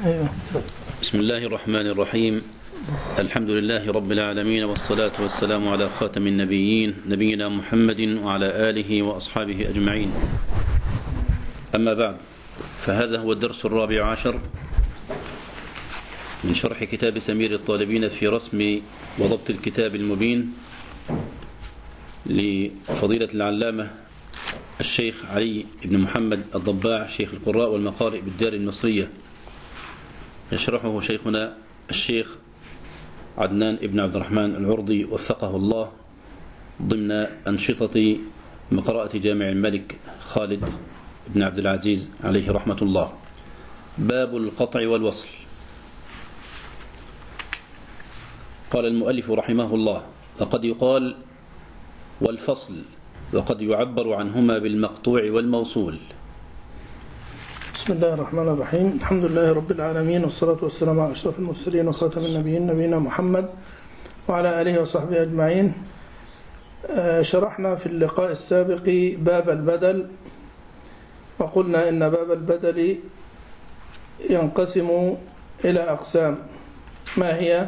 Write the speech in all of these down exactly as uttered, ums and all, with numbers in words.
أيوة. بسم الله الرحمن الرحيم. الحمد لله رب العالمين، والصلاة والسلام على خاتم النبيين نبينا محمد وعلى آله وأصحابه أجمعين. أما بعد، فهذا هو الدرس الرابع عشر من شرح كتاب سمير الطالبين في رسم وضبط الكتاب المبين لفضيلة العلامة الشيخ علي بن محمد الضباع، شيخ القراء والمقارئ بالدار المصرية. يشرحه شيخنا الشيخ عدنان بن عبد الرحمن العرضي وفقه الله ضمن أنشطة مقرأة جامع الملك خالد بن عبد العزيز عليه رحمة الله. باب القطع والوصل. قال المؤلف رحمه الله: وقد يقال والفصل، وقد يعبر عنهما بالمقطوع والموصول. بسم الله الرحمن الرحيم. الحمد لله رب العالمين، والصلاة والسلام على أشرف المرسلين وخاتم النبيين نبينا محمد وعلى آله وصحبه أجمعين. شرحنا في اللقاء السابق باب البدل، وقلنا إن باب البدل ينقسم إلى أقسام. ما هي؟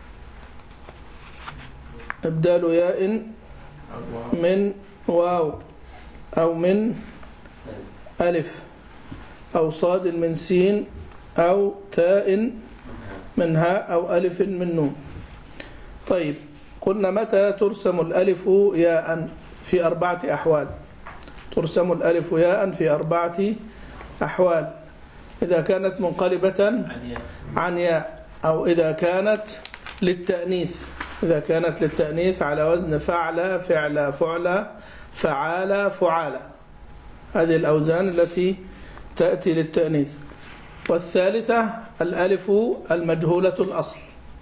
إبدال ياء من واو أو من ألف، أو صاد من سين، أو تاء من هاء، أو ألف من نون. طيب، قلنا متى ترسم الألف ياء؟ في أربعة أحوال. ترسم الألف ياء في أربعة أحوال: إذا كانت منقلبة عن ياء، أو إذا كانت للتأنيث. إذا كانت للتأنيث على وزن فعل فعل فعل فعال فعال، هذه الأوزان التي تأتي للتأنيث. والثالثة الألف المجهولة الأصل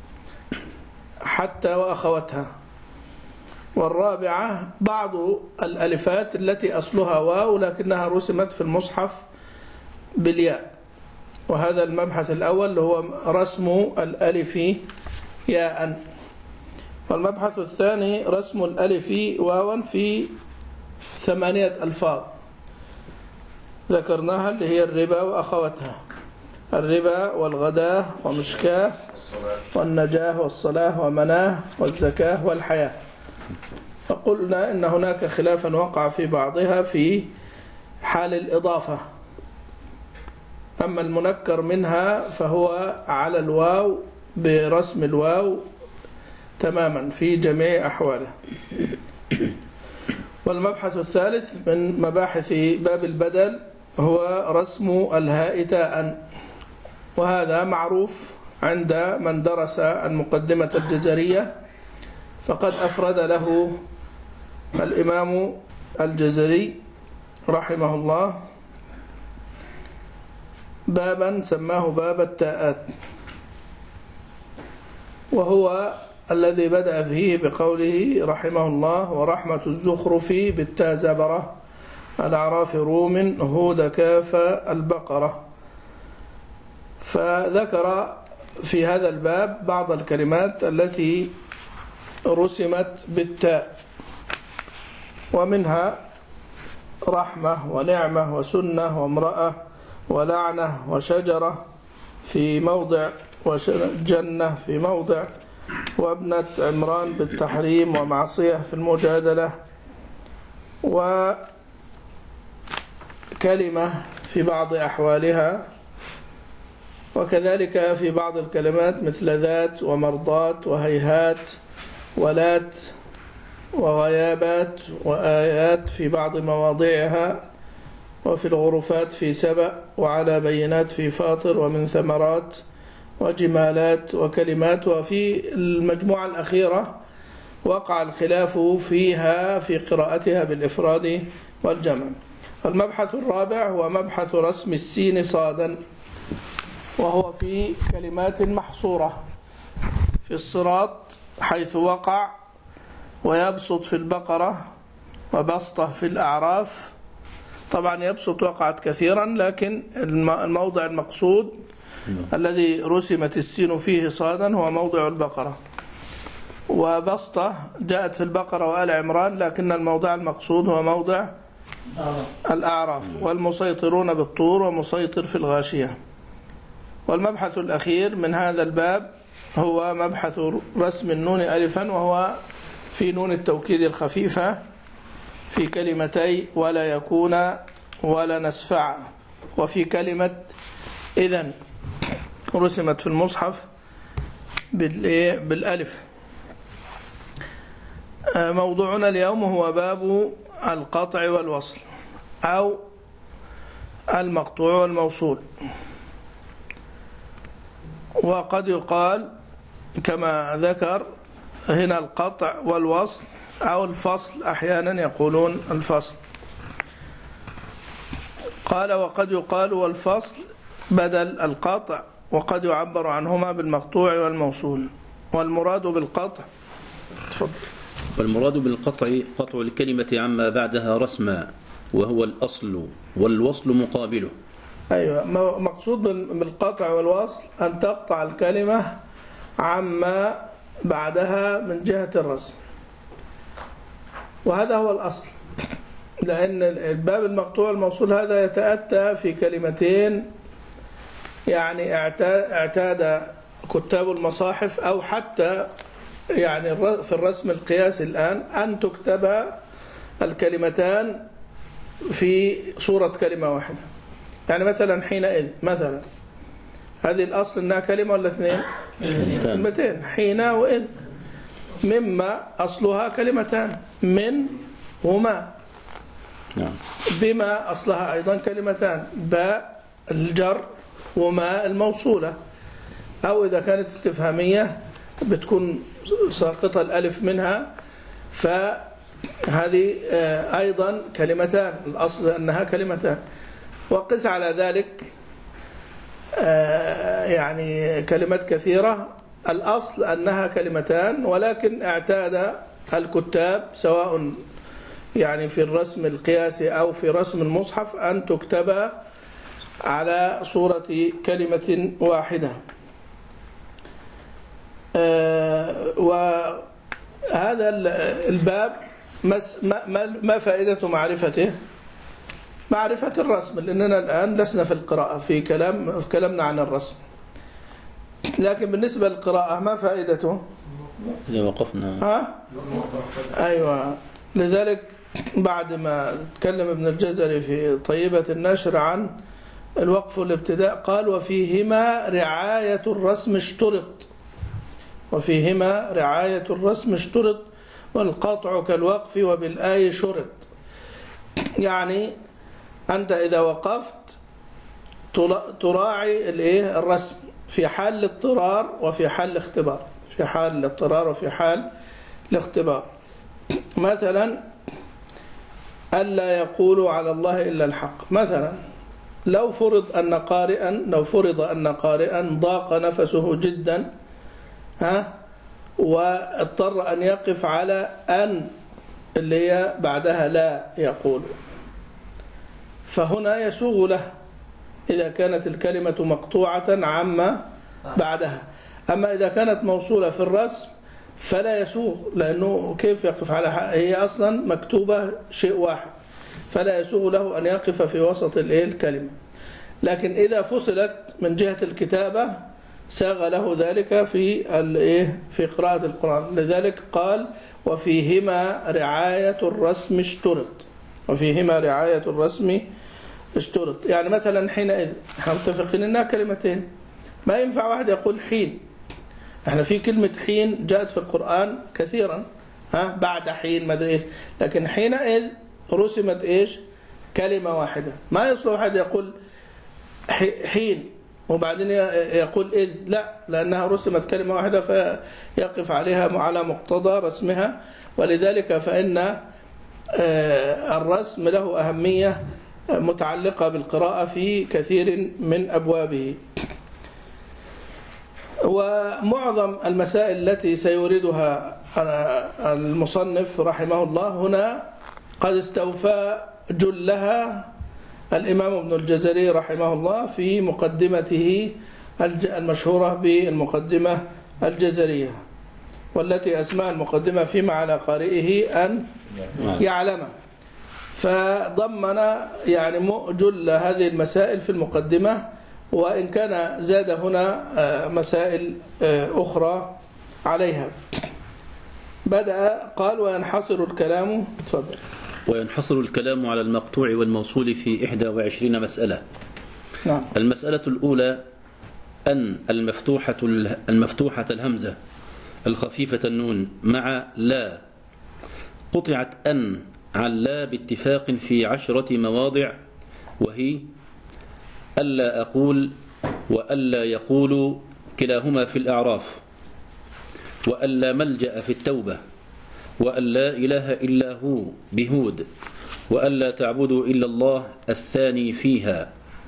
حتى وأخواتها. والرابعة بعض الألفات التي أصلها واو لكنها رسمت في المصحف بالياء. وهذا المبحث الأول هو رسم الألف ياء. والمبحث الثاني رسم الألف واوا في ثمانية ألفاظ ذكرناها، اللي هي الربا وأخواتها: الربا والغداة ومشكاه والنجاه والصلاة ومناه والزكاة والحياة. فقلنا إن هناك خلافا وقع في بعضها في حال الإضافة. أما المنكر منها فهو على الواو برسم الواو تماما في جميع أحواله. والمبحث الثالث من مباحث باب البدل هو رسم الهاء تاء، وهذا معروف عند من درس المقدمة الجزرية، فقد أفرد له الإمام الجزري رحمه الله بابا سماه باب التاءات، وهو الذي بدأ فيه بقوله رحمه الله: ورحمة الزخرف بالتاء زبرة، الأعراف روم، هود كاف البقرة. فذكر في هذا الباب بعض الكلمات التي رسمت بالتاء، ومنها رحمة ونعمة وسنة وامرأة ولعنة وشجرة في موضع، وجنة في موضع، وابنة عمران بالتحريم، ومعصية في المجادلة، وكلمة في بعض أحوالها، وكذلك في بعض الكلمات مثل ذات ومرضات وهيهات ولات وغيابات وآيات في بعض مواضعها، وفي الغرفات في سبأ، وعلى بينات في فاطر، ومن ثمرات، وجمالات وكلمات. وفي المجموعة الأخيرة وقع الخلاف فيها في قراءتها بالإفراد والجمع. المبحث الرابع هو مبحث رسم السين صادا، وهو في كلمات محصورة: في الصراط حيث وقع، ويبسط في البقرة، وبسطة في الأعراف. طبعا يبسط وقعت كثيرا، لكن الموضع المقصود الذي رسمت السين فيه صادا هو موضع البقرة. وبسطة جاءت في البقرة وآل عمران، لكن الموضع المقصود هو موضع الأعراف. والمسيطرون بالطور، ومسيطر في الغاشية. والمبحث الأخير من هذا الباب هو مبحث رسم النون ألفا، وهو في نون التوكيد الخفيفة في كلمتي ولا يكون ولا نسفع، وفي كلمة إذن رسمت في المصحف بالألف. موضوعنا اليوم هو باب القطع والوصل أو المقطوع والموصول. وقد يقال كما ذكر هنا القطع والوصل أو الفصل، أحيانا يقولون الفصل. قال وقد يقال والفصل بدل القطع، وقد يعبر عنهما بالمقطوع والموصول. والمراد بالقطع تفضل. والمراد بالقطع قطع الكلمة عما بعدها رسما، وهو الأصل، والوصل مقابله. أيوة، مقصود بالقطع والوصل أن تقطع الكلمة عما بعدها من جهة الرسم، وهذا هو الأصل، لأن الباب المقطوع والموصول هذا يتأتى في كلمتين يعني اعتاد كتاب المصاحف أو حتى يعني في الرسم القياسي الآن أن تكتب الكلمتان في صورة كلمة واحدة. يعني مثلا حينئذ، مثلا هذه الأصل أنها كلمة ولا اثنين؟ كلمتين، حين وإذ. مما أصلها كلمتان، من وما. بما أصلها أيضا كلمتان، باء الجر وما الموصولة. أو إذا كانت استفهامية بتكون ساقطة الألف منها، فهذه أيضا كلمتان، الأصل أنها كلمتان. وقس على ذلك يعني كلمات كثيرة الأصل أنها كلمتان، ولكن اعتاد الكتاب سواء يعني في الرسم القياسي أو في رسم المصحف أن تكتب على صورة كلمة واحدة. وهذا الباب ما فائدة معرفته؟ معرفة الرسم، لأننا الآن لسنا في القراءة، في كلام في كلامنا عن الرسم. لكن بالنسبة للقراءة ما فائدته؟ إذا وقفنا ها؟ أيوة. لذلك بعد ما تكلم ابن الجزري في طيبة النشر عن الوقف والابتداء قال وفيهما رعاية الرسم اشترط، وفيهما رعاية الرسم اشترط والقطع كالوقف وبالآي شرط. يعني أنت إذا وقفت تراعي الرسم في حال الاضطرار وفي حال الاختبار، في حال الاضطرار وفي حال الاختبار. مثلا ألا يقولوا على الله إلا الحق. مثلا لو فرض أن قارئا لو فرض أن قارئا ضاق نفسه جدا ها واضطر أن يقف على أن اللي هي بعدها لا يقول، فهنا يسوغ له إذا كانت الكلمة مقطوعة عما بعدها. أما إذا كانت موصولة في الرسم فلا يسوغ، لأنه كيف يقف على حق؟ هي أصلا مكتوبة شيء واحد، فلا يسوغ له أن يقف في وسط الكلمة. لكن إذا فصلت من جهة الكتابة ساغ له ذلك في في قراءة القرآن. لذلك قال وفيهما رعاية الرسم اشترط، وفيهما رعاية الرسم اشترط. يعني مثلا حينئذ احنا متفقين انها كلمتين، ما ينفع واحد يقول حين. احنا في كلمة حين جاءت في القرآن كثيرا، ها بعد حين ما ادري ايش، لكن حينئذ رسمت ايش؟ كلمة واحدة. ما يصلح واحد يقول حين وبعدين يقول إذ، لا، لأنها رسمت كلمة واحدة فيقف عليها على مقتضى رسمها. ولذلك فإن الرسم له أهمية متعلقة بالقراءة في كثير من أبوابه. ومعظم المسائل التي سيوردها المصنف رحمه الله هنا قد استوفى جلها الإمام ابن الجزري رحمه الله في مقدمته المشهورة بالمقدمة الجزرية، والتي أسمى المقدمة فيما على قارئه أن يعلم. فضمن يعني جل هذه المسائل في المقدمة، وإن كان زاد هنا مسائل أخرى عليها. بدأ قال وينحصر الكلام. تفضل. وينحصر الكلام على المقطوع والموصول في إحدى وعشرين مسألة. نعم. المسألة الأولى أن المفتوحة المفتوحة الهمزة الخفيفة النون مع لا قطعت أن عن لا باتفاق في عشرة مواضع، وهي ألا أقول وألا يقول كلاهما في الأعراف، وألا ملجأ في التوبة، وألا إله إلا هو بهود، وألا تعبدوا إلا الله الثاني فيها،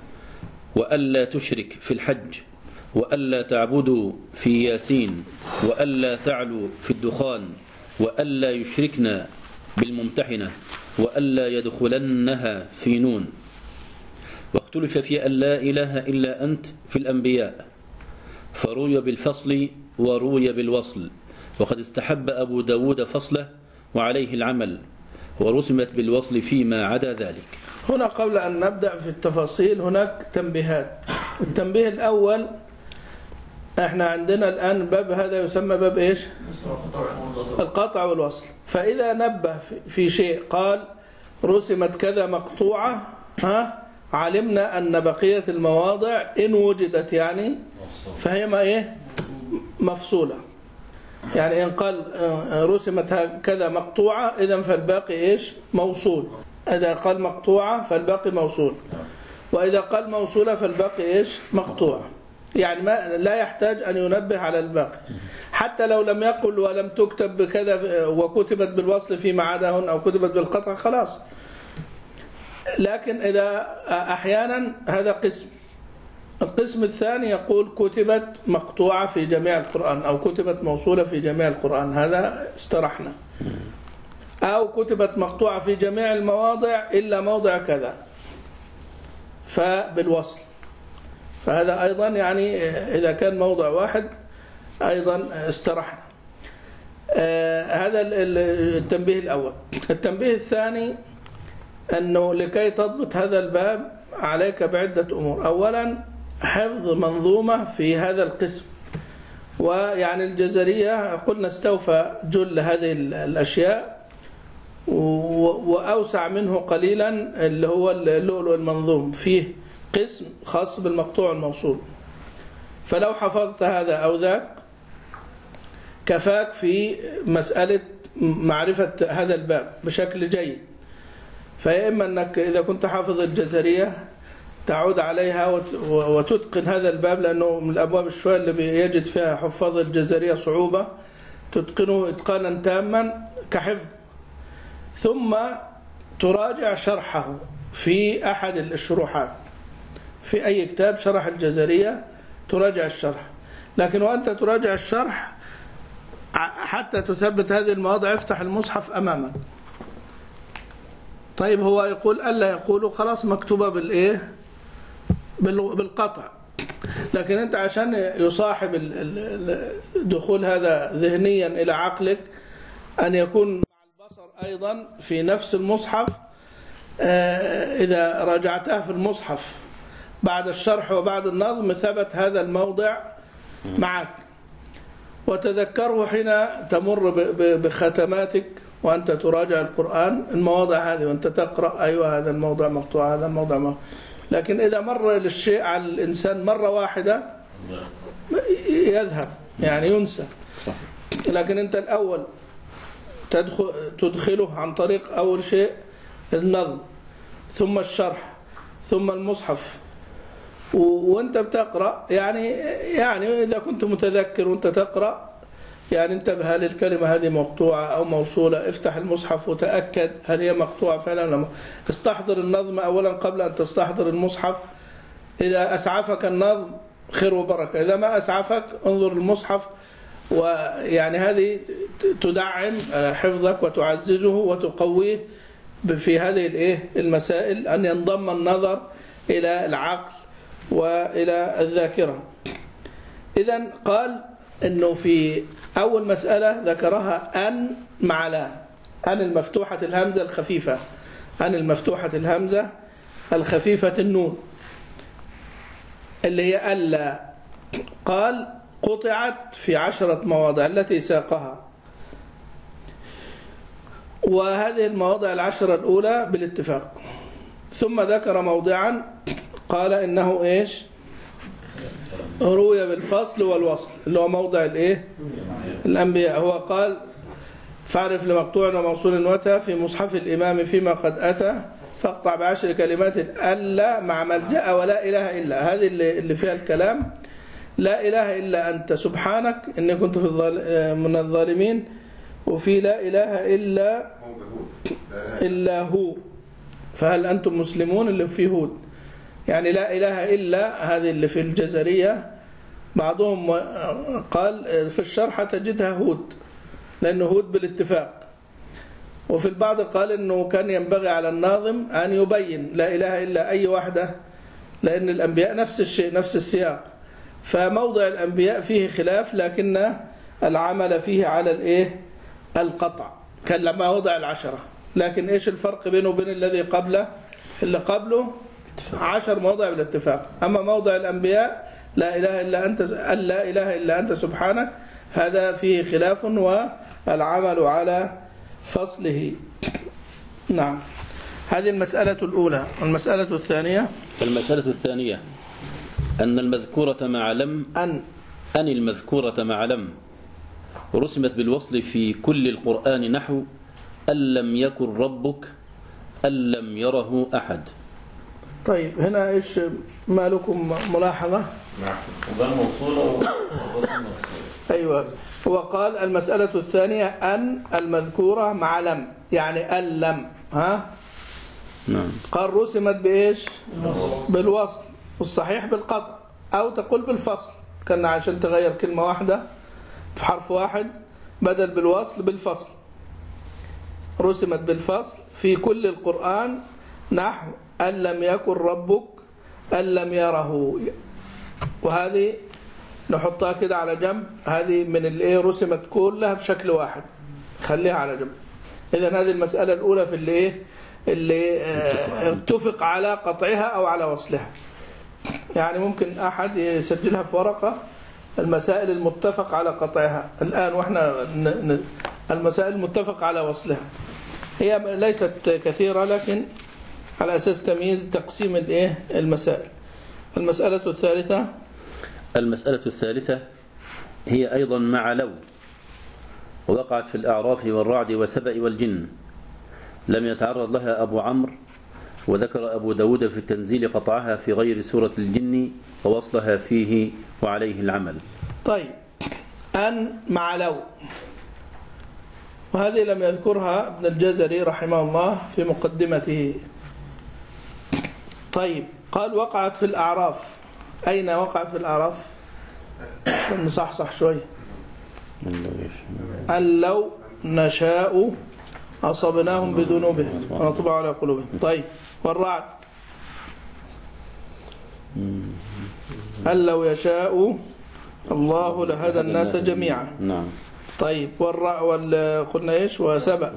وألا تشرك في الحج، وألا تعبدوا في ياسين، وألا تعلوا في الدخان، وألا يشركنا بالممتحنة، وألا يدخلنها في نون. واختلف في أن لا إله إلا أنت في الأنبياء، فروي بالفصل وروي بالوصل، وقد استحب أبو داود فصله وعليه العمل، ورسمت بالوصل فيما عدا ذلك. هنا قبل أن نبدأ في التفاصيل هناك تنبيهات. التنبيه الأول، احنا عندنا الآن باب هذا يسمى باب ايش؟ القطع والوصل. فإذا نبه في شيء قال رسمت كذا مقطوعة، ها علمنا أن بقية المواضع إن وجدت يعني فهي ما ايه مفصولة. يعني إن قال رسمت كذا مقطوعة إذن فالباقي ايش موصول. إذا قال مقطوعة فالباقي موصول، وإذا قال موصولة فالباقي ايش مقطوع. يعني ما لا يحتاج أن ينبه على الباقي، حتى لو لم يقل ولم تكتب بكذا وكتبت بالوصل فيما عداهن أو كتبت بالقطع خلاص. لكن إذا أحيانا هذا قسم. القسم الثاني يقول كتبت مقطوعة في جميع القرآن أو كتبت موصولة في جميع القرآن، هذا استرحنا. أو كتبت مقطوعة في جميع المواضع إلا موضع كذا فبالوصل. فهذا أيضا يعني إذا كان موضع واحد أيضا استرحنا. آه هذا التنبيه الأول. التنبيه الثاني أنه لكي تضبط هذا الباب عليك بعدة أمور. أولا حفظ منظومة في هذا القسم، ويعني الجزرية قلنا استوفى جل هذه الأشياء وأوسع منه قليلا اللي هو اللؤلؤ المنظوم، فيه قسم خاص بالمقطوع الموصول. فلو حفظت هذا أو ذاك كفاك في مسألة معرفة هذا الباب بشكل جيد. فإما أنك إذا كنت حافظ الجزرية تعود عليها وتتقن هذا الباب، لأنه من الأبواب الشوية اللي بيجد فيها حفاظ الجزرية صعوبة، تتقنه إتقانا تاما كحفظ. ثم تراجع شرحه في أحد الشروحات في أي كتاب شرح الجزرية، تراجع الشرح. لكن وأنت تراجع الشرح حتى تثبت هذه المواضع افتح المصحف أمامك. طيب هو يقول ألا يقولوا خلاص مكتوبة بالإيه بالقطع، لكن أنت عشان يصاحب دخول هذا ذهنيا إلى عقلك أن يكون مع البصر أيضا في نفس المصحف. إذا راجعتها في المصحف بعد الشرح وبعد النظم ثبت هذا الموضع معك، وتذكره حين تمر بختماتك وأنت تراجع القرآن المواضع هذه وأنت تقرأ أيوة هذا الموضع مقطوع هذا الموضع مقطوع. لكن إذا مر للشيء على الإنسان مرة واحدة يذهب يعني ينسى. لكن أنت الأول تدخل تدخله عن طريق أول شيء النظم ثم الشرح ثم المصحف، وأنت بتقرأ يعني يعني إذا كنت متذكر وأنت تقرأ يعني انتبه هل الكلمة هذه مقطوعة أو موصولة، افتح المصحف وتأكد هل هي مقطوعة فعلا ولا. استحضر النظم أولا قبل أن تستحضر المصحف. إذا أسعفك النظم خير وبركة، إذا ما أسعفك انظر المصحف. ويعني هذه تدعم حفظك وتعززه وتقويه في هذه الايه المسائل، أن ينضم النظر إلى العقل وإلى الذاكرة. إذن قال إنه في أول مسألة ذكرها أن مع لا، أن المفتوحة الهمزة الخفيفة، أن المفتوحة الهمزة الخفيفة النون. اللي هي ألا، قال قطعت في عشرة مواضع التي ساقها، وهذه المواضع العشرة الأولى بالاتفاق. ثم ذكر موضعا قال إنه إيش روي بالفصل والوصل، اللي هو موضع الإيه الأنبياء. هو قال فاعرف لمقطوع وموصول وتى في مصحف الإمام فيما قد أتى فاقطع بعشر كلمات ألا مع ملجأ ولا إله إلا. هذه اللي فيها الكلام، لا إله إلا أنت سبحانك إني كنت في من الظالمين، وفي لا إله إلا إلا هو فهل أنتم مسلمون اللي في هود. يعني لا إله إلا هذه اللي في الجزرية، بعضهم قال في الشرح تجدها هود لأنه هود بالاتفاق، وفي البعض قال أنه كان ينبغي على الناظم أن يبين لا إله إلا أي واحدة، لأن الأنبياء نفس الشيء نفس السياق. فموضع الأنبياء فيه خلاف، لكن العمل فيه على الإيه القطع كان لما وضع العشرة. لكن إيش الفرق بينه وبين الذي قبله؟ اللي قبله عشر مواضع بالاتفاق، أما موضع الأنبياء لا إله إلا أنت لا إله إلا أنت سبحانك هذا فيه خلاف والعمل على فصله. نعم، هذه المسألة الأولى. المسألة الثانية المسألة الثانية أن المذكورة مع لم أن أن المذكورة مع لم رسمت بالوصل في كل القرآن نحو أن لم يكن ربك أن لم يره أحد. طيب هنا إيش ما لكم ملاحظة؟ نعم، وده موصولة أيوة. هو قال المسألة الثانية أن المذكورة مع لم، يعني أن لم ها نعم. قال رسمت بإيش بالوصل، والصحيح بالقطع، أو تقول بالفصل، كان عشان تغير كلمة واحدة في حرف واحد بدل بالوصل بالفصل. رسمت بالفصل في كل القرآن نحو أن لم يكن ربك أن لم يره، وهذه نحطها كده على جنب، هذه من اللي رسمت كلها بشكل واحد، خليها على جنب. إذن هذه المسألة الأولى في اللي إيه اللي اتفق على قطعها أو على وصلها. يعني ممكن أحد يسجلها في ورقة المسائل المتفق على قطعها الآن، وإحنا المسائل المتفق على وصلها هي ليست كثيرة، لكن على أساس تمييز تقسيم الإيه المسائل. المسألة الثالثة المسألة الثالثة هي أيضا مع لو، ووقعت في الأعراف والرعد والسبأ والجن، لم يتعرض لها أبو عمرو، وذكر أبو داود في التنزيل قطعها في غير سورة الجن ووصلها فيه وعليه العمل. طيب أن مع لو، وهذه لم يذكرها ابن الجزري رحمه الله في مقدمته. طيب قال وقعت في الأعراف، أين وقعت في الأعراف؟ نصحصح شوي. أن لو نشاء أصبناهم بذنوبهم ونطبع على قلوبهم. طيب والرعد أن لو يشاء الله لهدى الناس جميعا. نعم. طيب والرع وال قلنا إيش وسبأ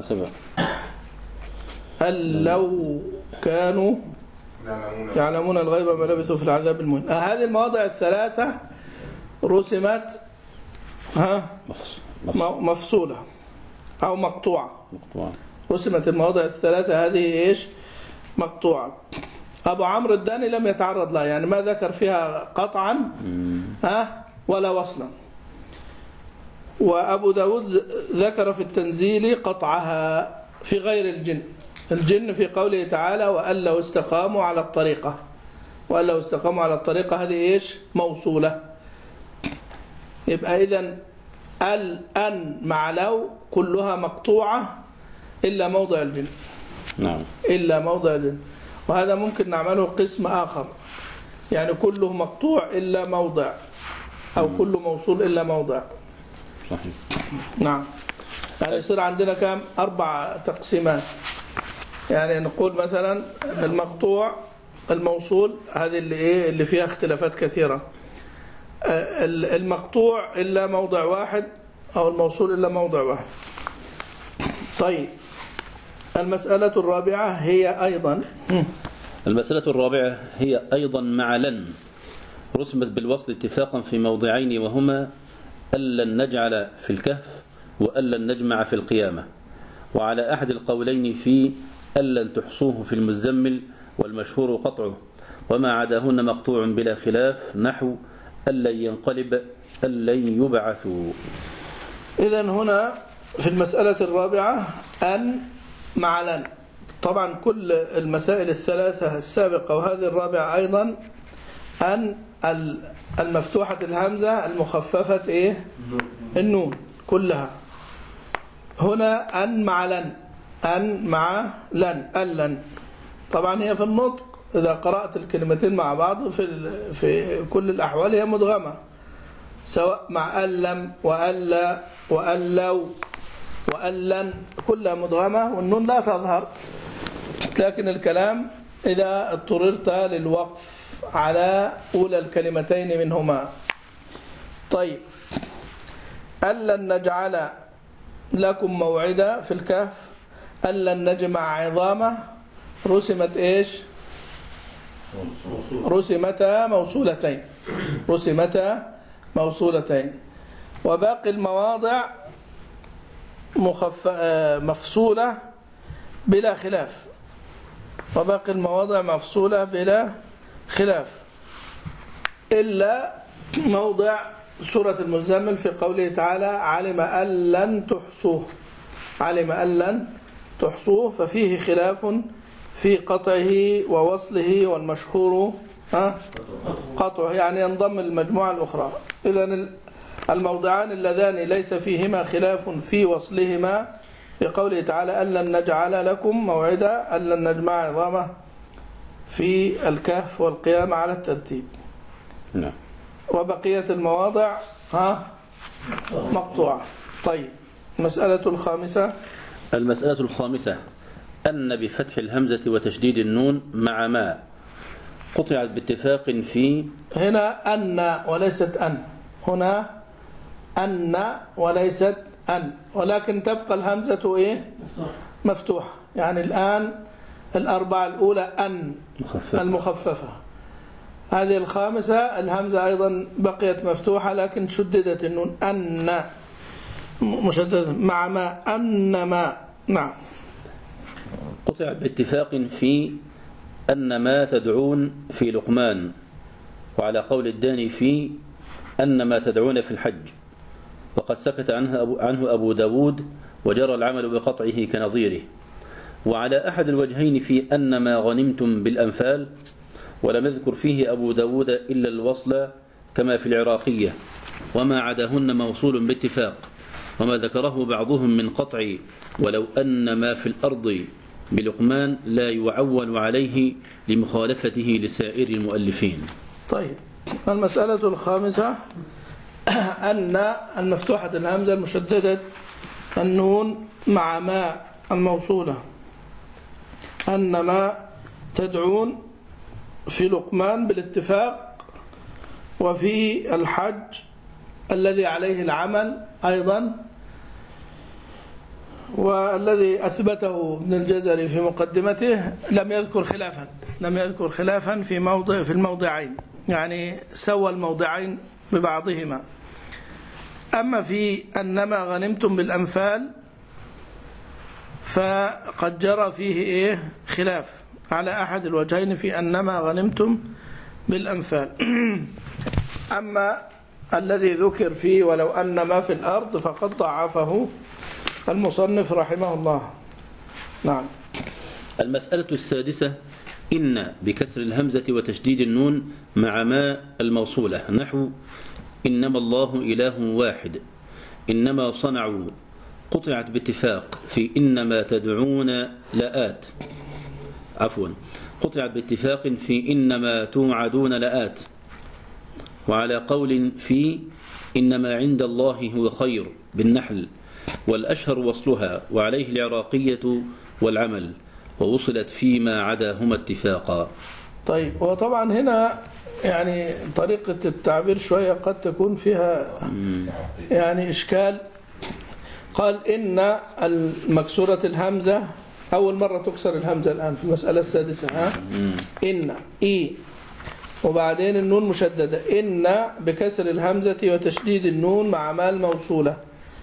أن لو كانوا يعلمون الغيب ما لبثوا في العذاب المهين. آه هذه المواضع الثلاثة رسمت ها مفصولة أو مقطوعة. مقطوعة. رسمت المواضع الثلاثة هذه إيش مقطوعة. أبو عمرو الداني لم يتعرض لها، يعني ما ذكر فيها قطعا ها ولا وصلا. وأبو داود ذكر في التنزيل قطعها في غير الجن. الجن في قوله تعالى وأن لو استقاموا على الطريقة، وأن لو استقاموا على الطريقة هذه إيش موصولة. يبقى إذن الأن مع لو كلها مقطوعة إلا موضع الجن. نعم. إلا موضع الجن. وهذا ممكن نعمله قسم آخر، يعني كله مقطوع إلا موضع، أو كله موصول إلا موضع. صحيح. نعم. يعني يصير عندنا كم أربع تقسيمات. يعني نقول مثلا المقطوع الموصول هذه اللي إيه اللي فيها اختلافات كثيرة. المقطوع إلا موضع واحد، أو الموصول إلا موضع واحد. طيب المسألة الرابعة هي أيضا المسألة الرابعة هي أيضا مع لن رسمت بالوصل اتفاقا في موضعين، وهما ألا نجعل في الكهف وألا نجمع في القيامة. وعلى أحد القولين في ألا تحصوه في المزمل، والمشهور قطعه، وما عداهن مقطوع بلا خلاف، نحو ألا ينقلب ألا يبعثوا. إذن هنا في المسألة الرابعة أن مع لن. طبعا كل المسائل الثلاثة السابقة وهذه الرابعة أيضا أن المفتوحة الهمزة المخففة إيه؟ النون كلها. هنا أن مع لن، أن مع لن، ألن. طبعا هي في النطق إذا قرأت الكلمتين مع بعض في في كل الأحوال هي مدغمة، سواء مع ألم وألا وألو وألن، كلها مدغمة والنون لا تظهر. لكن الكلام إذا اضطررت للوقف على أولى الكلمتين منهما. طيب، ألن نجعل لكم موعدا في الكهف، ألن نجمع عظامه، رسمت إيش؟ رسمتا موصولتين، رسمتا موصولتين. وباقي المواضع مخف... مفصولة بلا خلاف، وباقي المواضع مفصولة بلا خلاف، إلا موضع سورة المزمل في قوله تعالى علم أن لن تحصوه، علم أن لن تحصوه، ففيه خلاف في قطعه ووصله، والمشهور قطعه، يعني ينضم المجموعة الأخرى. إذن الموضعان اللذان ليس فيهما خلاف في وصلهما في قوله تعالى أن لن نجعل لكم موعدا، أن لن نجمع عظامه في الكهف والقيامة على الترتيب. نعم. وبقية المواضع ها مقطوعة. طيب، المسألة الخامسة. المسألة الخامسة أن بفتح الهمزة وتشديد النون مع ما قطعت باتفاق في. هنا أن وليست أن، هنا أن وليست أن، ولكن تبقى الهمزة إيه؟ مفتوحة. يعني الآن الأربعة الأولى أن مخففة. المخففة. هذه الخامسة الهمزة أيضا بقيت مفتوحة لكن شددت النون، أن مشددة مع ما، أن ما. نعم. قطع باتفاق في أن ما تدعون في لقمان، وعلى قول الداني في أن ما تدعون في الحج، وقد سكت عنه أبو, عنه أبو داود وجرى العمل بقطعه كنظيره. وعلى أحد الوجهين في أن ما غنمتم بالأنفال، ولم يذكر فيه أبو داود إلا الوصل كما في العراقية، وما عداهن موصول باتفاق. وما ذكره بعضهم من قطع ولو أن ما في الأرض بلقمان لا يعول عليه لمخالفته لسائر المؤلفين. طيب، المسألة الخامسة أن المفتوحة الهمزة المشددة النون مع ما الموصولة، أن ما تدعون في لقمان بالاتفاق، وفي الحج الذي عليه العمل أيضا، والذي أثبته ابن الجزري في مقدمته لم يذكر خلافا، لم يذكر خلافا في موضع في الموضعين، يعني سوى الموضعين ببعضهما. أما في أنما غنمتم بالأنفال فقد جرى فيه إيه خلاف على أحد الوجهين في أنما غنمتم بالأنفال. أما الذي ذكر فيه ولو أن ما في الأرض فقد ضعفه المصنف رحمه الله. نعم. المسألة السادسة إن بكسر الهمزة وتشديد النون مع ما الموصولة، نحو إنما الله إله واحد، إنما صنعوا قطعت باتفاق في إنما تدعون لآت، عفوا قطعت باتفاق في إنما توعدون لآت. وعلى قول في إنما عند الله هو خير بالنحل، والأشهر وصلها، وعليه العراقية والعمل، ووصلت فيما عداهما اتفاقا. طيب، وطبعا هنا يعني طريقة التعبير شوية قد تكون فيها يعني إشكال. قال إن المكسورة الهمزة أول مرة تكسر الهمزة الآن في المسألة السادسة، ها؟ إن إي وبعدين النون مشددة، إن بكسر الهمزة وتشديد النون مع ما الموصولة.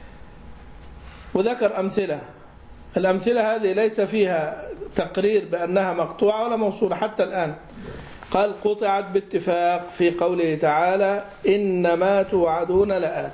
وذكر أمثلة. الأمثلة هذه ليس فيها تقرير بأنها مقطوعة ولا موصولة حتى الآن. قال قطعت باتفاق في قوله تعالى إنما توعدون لآت.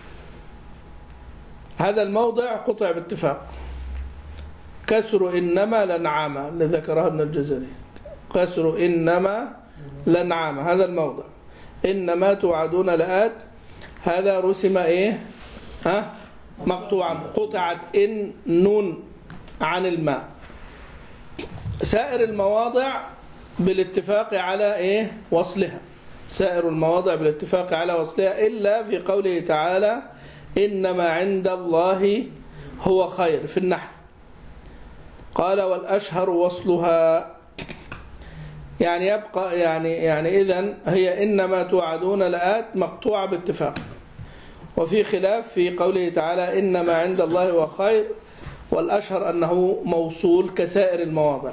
هذا الموضع قطع باتفاق. كسر إنما لنعامة اللي ذكرها ابن الجزري، كسر إنما لنعامة، هذا الموضع. إنما توعدون لآت هذا رسم إيه؟ ها؟ مقطوعا، قطعت إن نون عن الماء. سائر المواضع بالاتفاق على إيه؟ وصلها. سائر المواضع بالاتفاق على وصلها إلا في قوله تعالى إنما عند الله هو خير في النحل. قال والأشهر وصلها، يعني يبقى يعني يعني إذن هي إنما توعدون لآت مقطوعة باتفاق. وفي خلاف في قوله تعالى إنما عند الله هو خير، والأشهر أنه موصول كسائر المواضع.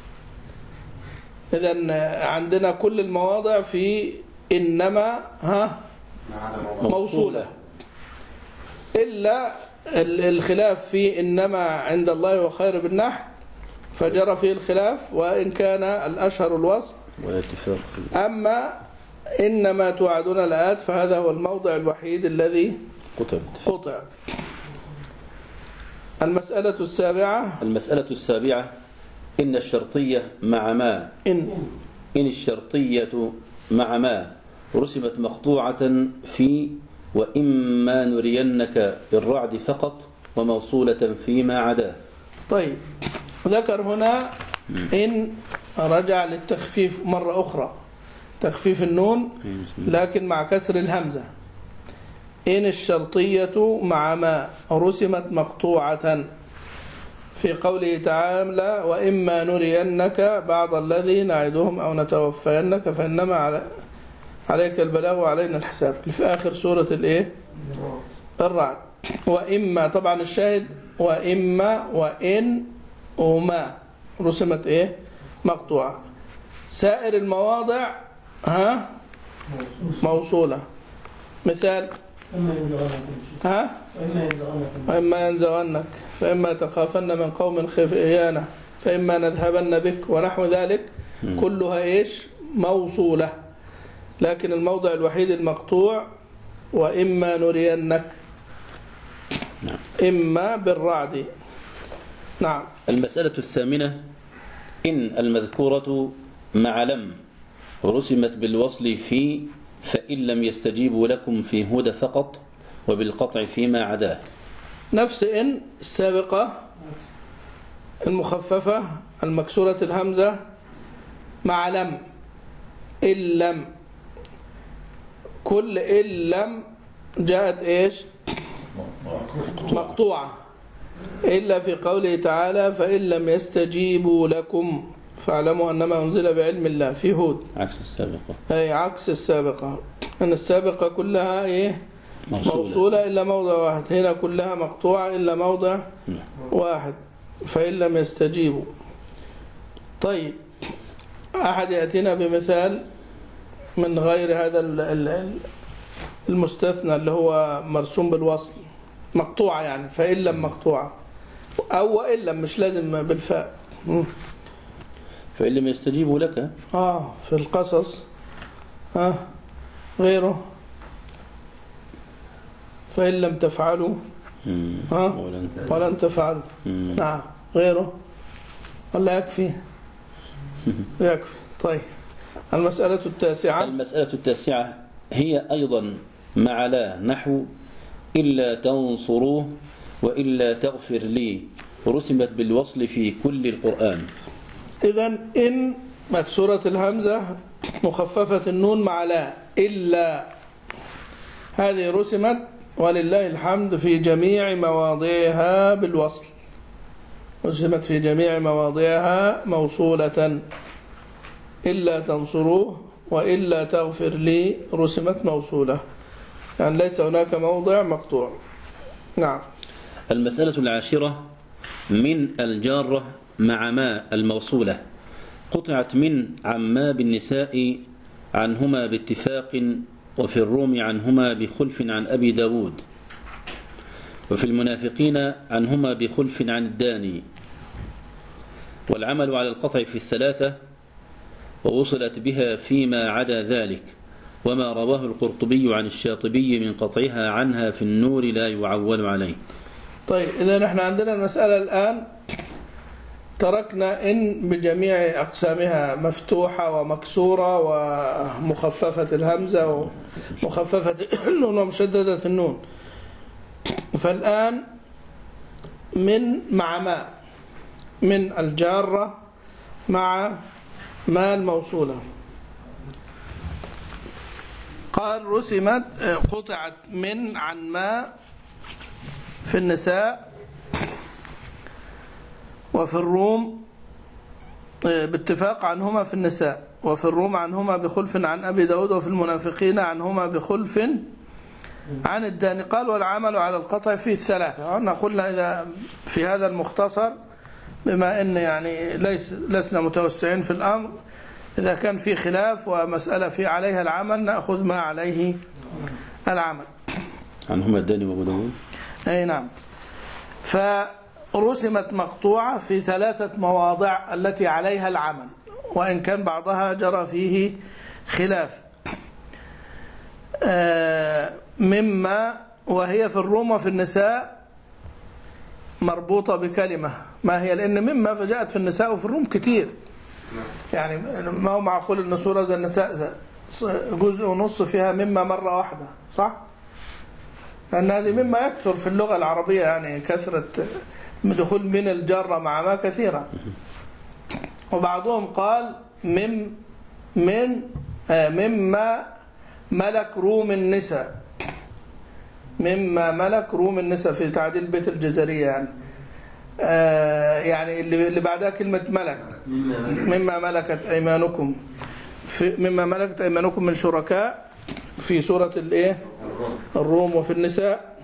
إذن عندنا كل المواضع في إنما ها موصولة، إلا الخلاف في إنما عند الله هو خير بالنحو فجرى فيه الخلاف، وإن كان الأشهر الوصف. أما إنما توعدون لآت فهذا هو الموضع الوحيد الذي قطع. قطع. المسألة السابعة المسألة السابعة إن الشرطية مع ما إن إن الشرطية مع ما رسمت مقطوعة في وإما نرينك بالرعد فقط وموصولة فيما عداه. طيب، ذكر هنا إن رجع للتخفيف مرة أخرى، تخفيف النون لكن مع كسر الهمزة. إن الشرطية مع ما رسمت مقطوعة في قوله تعالى وإما نرينك بعض الذي نعدهم أو نتوفينك فإنما عليك البلاغ وعلينا الحساب، في آخر سورة الإيه؟ الرعد. وإما طبعا الشاهد وإما وإن وما رسمت إيه؟ مقطوعة. سائر المواضع ها موصولة. مثال ها وإما ينزغنك فإما تخافن من قوم خيانة فإما نذهبن بك ونحو ذلك، كلها إيش؟ موصولة. لكن الموضع الوحيد المقطوع وإما نرينك، إما بالرعد. نعم. المسألة الثامنة إن المذكورة مع لم رسمت بالوصل في فإن لم يستجيبوا لكم في هدى فقط وبالقطع فيما عداه. نفس إن السابقة المخففة المكسورة الهمزة مع لم، إن لم، كل إن لم جاءت إيش؟ مقطوعة، إلا في قوله تعالى فإن لم يستجيبوا لكم فاعلموا أنما أنزل بعلم الله في هود، عكس السابقة. أي عكس السابقة، أن السابقة كلها إيه؟ موصولة, موصولة إلا موضع واحد. هنا كلها مقطوعة إلا موضع واحد، فإن لم يستجيبوا. طيب، أحد يأتينا بمثال من غير هذا المستثنى اللي هو مرسوم بالوصل مقطوعة، يعني فإن لم مقطوعة، أو وإن لم مش لازم بالفاء. فإن لم يستجيبوا لك آه في القصص. آه غيره فإن لم تفعلوا آه ولن تفعلوا. نعم، غيره ولا يكفي؟ يكفي. طيب، المسألة التاسعة المسألة التاسعة هي أيضا مع لا نحو إلا تنصروه وإلا تغفر لي رسمت بالوصل في كل القرآن. إذن إن مكسورة الهمزة مخففة النون مع لا، إلا هذه رسمت ولله الحمد في جميع مواضعها بالوصل، رسمت في جميع مواضعها موصولة. إلا تنصروه وإلا تغفر لي رسمت موصولة، يعني ليس هناك موضع مقطوع. نعم. المسألة العاشرة من الجارة مع ما الموصولة قطعت من عما بالنساء عنهما باتفاق، وفي الروم عنهما بخلف عن أبي داود، وفي المنافقين عنهما بخلف عن الداني. والعمل على القطع في الثلاثة، ووصلت بها فيما عدا ذلك، وما رواه القرطبي عن الشاطبي من قطعها عنها في النور لا يعول عليه. طيب إذا نحن عندنا المسألة الآن تركنا إن بجميع أقسامها مفتوحة ومكسورة ومخففة الهمزة ومخففة النون ومشددة النون. فالآن من مع ما، من الجارة مع ما الموصولة. قال رسمت قطعت من عن ما في النساء وفي الروم باتفاق عنهما في النساء، وفي الروم عنهما بخلف عن أبي داود، وفي المنافقين عنهما بخلف عن الداني. قال والعمل على القطع في الثلاثة. أنا قلنا إذا في هذا المختصر بما أن يعني ليس لسنا متوسعين في الأمر، إذا كان في خلاف ومسألة في عليها العمل نأخذ ما عليه العمل. عنهما الداني وأبو داود. أي نعم. فرسمت مقطوعة في ثلاثة مواضع التي عليها العمل، وإن كان بعضها جرى فيه خلاف. مما وهي في الروم وفي النساء مربوطة بكلمة ما هي، لأن مما فجاءت في النساء وفي الروم كتير، يعني ما هو معقول أن سورة زي النساء جزء ونص فيها مما مرة واحدة، صح؟ لأن هذه مما يكثر في اللغة العربية، يعني كثرة دخول من الجارة مع ما كثيرة. وبعضهم قال من من آه مما ملك روم النساء، مما ملك روم النساء في تعديل بيت الجزرية، يعني آه يعني اللي اللي بعدها كلمة ملك، مما ملكت أيمانكم، في مما ملكت أيمانكم من شركاء في سورة الايه الروم. وفي النساء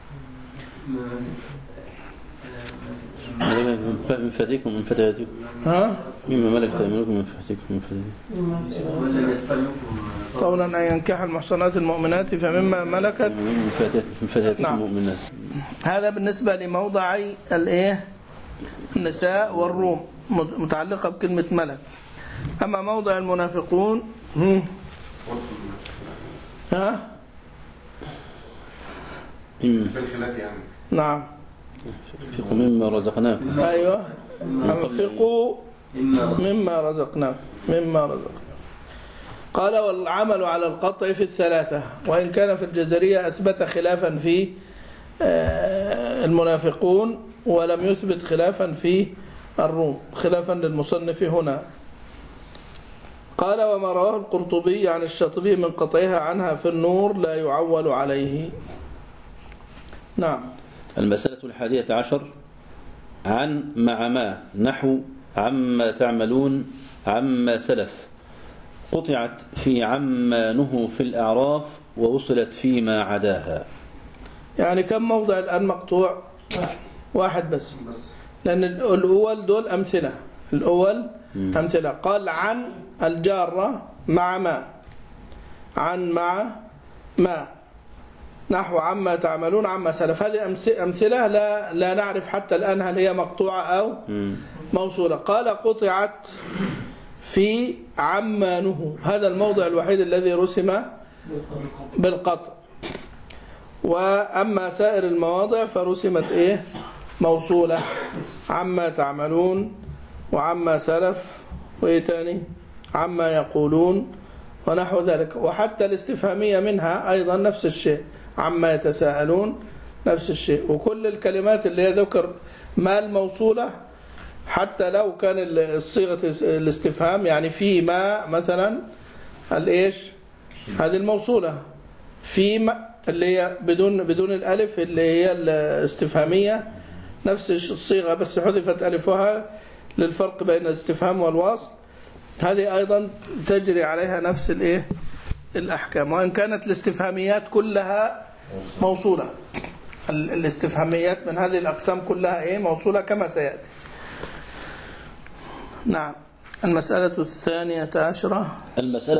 من فتيكم من فتياتكم، ها مما ملكت أيمانكم من فتيكم من فتياتكم، ولم يستمعكم قولا أن ينكح المحصنات المؤمنات فمما ملكت من فتياتكم نعم. المؤمنات. هذا بالنسبة لموضعي الايه النساء والروم متعلقة بكلمة ملك. أما موضع المنافقون ها في الخلاف يعني نعم انفقوا مما رزقناكم. أيوة انفقوا مما رزقناكم مما رزقناكم. قال والعمل على القطع في الثلاثة، وإن كان في الجزرية أثبت خلافا في المنافقون ولم يثبت خلافا في الروم، خلافا للمصنف هنا. قال وما رواه القرطبي عن الشاطبي من قطعها عنها في النور لا يعول عليه. نعم. المسألة الحادية عشر عن مع ما، نحو عما تعملون عما سلف، قطعت في عما نهوا في الأعراف ووصلت فيما عداها. يعني كم موضع الآن مقطوع؟ واحد بس، لأن الأول دول أمثلة، الأول أمثلة. قال عن الجارة مع ما، عن مع ما، نحو عما تعملون عما سلف. هذه أمثلة لا لا نعرف حتى الآن هل هي مقطوعة أو موصولة. قال قطعت في عما نهوا، هذا الموضع الوحيد الذي رسم بالقطع. وأما سائر المواضع فرسمت إيه موصولة، عما تعملون وعما سلف وإيه تاني عما يقولون ونحو ذلك. وحتى الاستفهامية منها أيضا نفس الشيء، عما يتساءلون نفس الشيء. وكل الكلمات اللي هي ذكر ما الموصولة حتى لو كان الصيغة الاستفهام، يعني في ما مثلا الإيش هذه الموصولة، في ما اللي هي بدون بدون الألف اللي هي الاستفهامية نفس الصيغة بس حذفت ألفها للفرق بين الاستفهام والوصل، هذه أيضا تجري عليها نفس الإيه الأحكام. وإن كانت الاستفهاميات كلها موصولة، الاستفهاميات من هذه الأقسام كلها إيه موصولة كما سيأتي. نعم. المسألة الثانية عشرة المسألة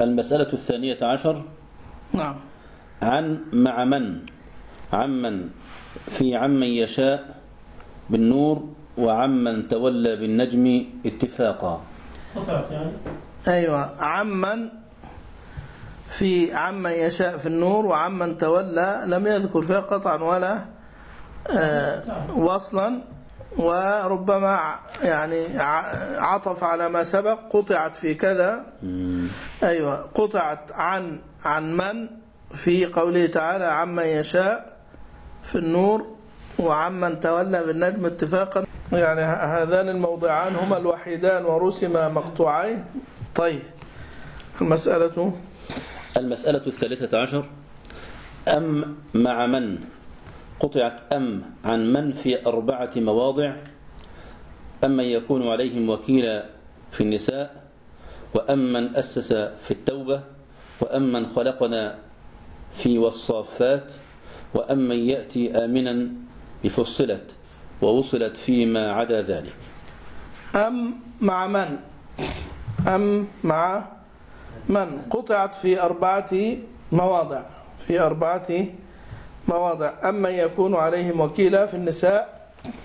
المسألة الثانية عشر. نعم. عن مع من، عمن في عمن يشاء بالنور وعمن تولى بالنجم اتفاقا. يعني أيوة، عمن في عمن يشاء في النور وعمن تولى لم يذكر فيها قطعا ولا آه وصلا، وربما يعني عطف على ما سبق، قطعت في كذا. أيوة، قطعت عن عن من في قوله تعالى عمن يشاء في النور وعمن تولى بالنجم اتفاقا. يعني هذان الموضعان هما الوحيدان ورسما مقطوعين. طيب، المسألة المسألة الثالثة عشر. أم مع من، قطعت أم عن من في أربعة مواضع: أمن يكون عليهم وكيلا في النساء، وأمن أسس في التوبة، وأمن خلقنا في والصافات، وأمن يأتي آمنا بفصلت ووصلت فيما عدا ذلك. أم مع من، أم مع من قطعت في أربعة مواضع، في أربعة مواضع: أمن يكون عليهم وكيلا في النساء،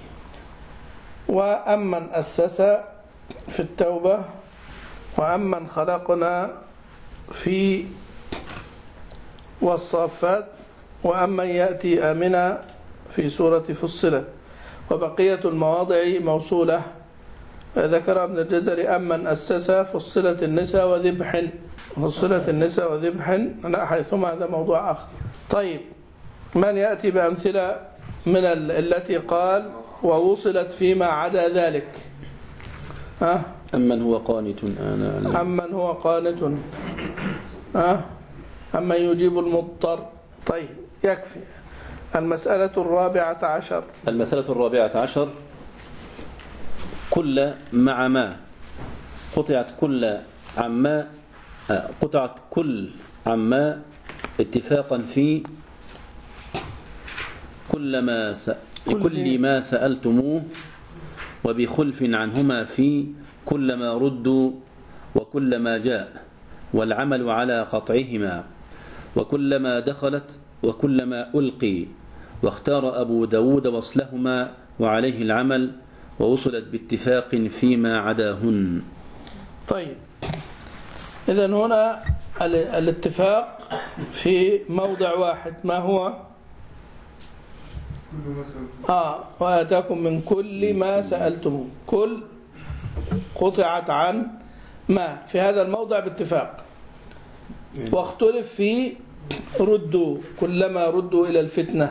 وأمن أسس في التوبة، وأمن خلقنا في والصافات، وأمن يأتي آمنا في سورة فصلت. وبقية المواضع موصولة ذكر ابن الجزري: أمن أسس فصلت النساء وذبح، فصلت النساء وذبح، لا حيثما هذا موضوع آخر. طيب، من يأتي بأمثلة من التي قال ووصلت فيما عدا ذلك؟ ها؟ أمن هو قانت آناء، أمن هو قانت، ها؟ أمن يجيب المضطر. طيب، يكفي. المسألة الرابعة عشر. المسألة الرابعة عشر. كل مع ما، قطعت كل عما، قطعت كل عما اتفاقا في كل ما س... كل ما سألتموه، وبخلف عنهما في كل ما ردوا وكل ما جاء، والعمل على قطعهما، وكل ما دخلت وكل ما ألقي، واختار أبو داود وصلهما وعليه العمل، ووصلت باتفاق فيما عداهن. طيب، إذن هنا الاتفاق في موضع واحد، ما هو؟ آه وآتاكم من كل ما سألتموه. كل قطعت عن ما في هذا الموضع باتفاق، واختلف في ردوا، كلما ردوا إلى الفتنة،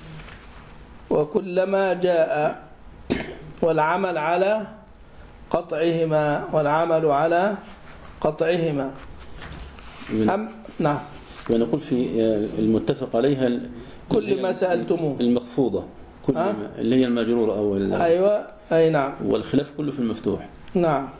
وكلما جاء، والعمل على قطعهما، والعمل على قطعهما. أم نعم، ونقول في المتفق عليها كل ما سألتموه المخفوضة، كل ما اللي هي المجرورة أو أيوة أي نعم، والخلاف كله في المفتوح. نعم،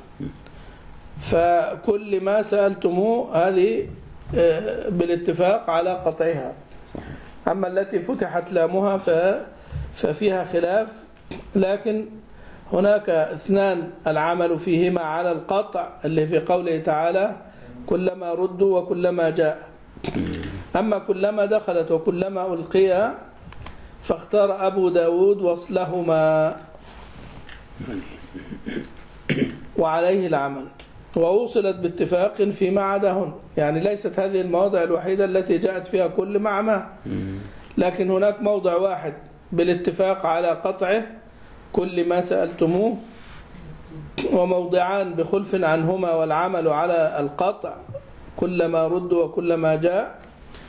فكل ما سألتموه هذه بالاتفاق على قطعها. أما التي فتحت لامها ففيها خلاف، لكن هناك اثنان العمل فيهما على القطع اللي في قوله تعالى كلما ردوا وكلما جاء. أما كلما دخلت وكلما ألقي فاختار أبو داود وصلهما وعليه العمل، ووصلت باتفاق فيما عداهن. يعني ليست هذه المواضع الوحيدة التي جاءت فيها كل مع ما، لكن هناك موضع واحد بالاتفاق على قطعه كل ما سألتموه، وموضعان بخلف عنهما والعمل على القطع كلما ردوا وكلما جاء،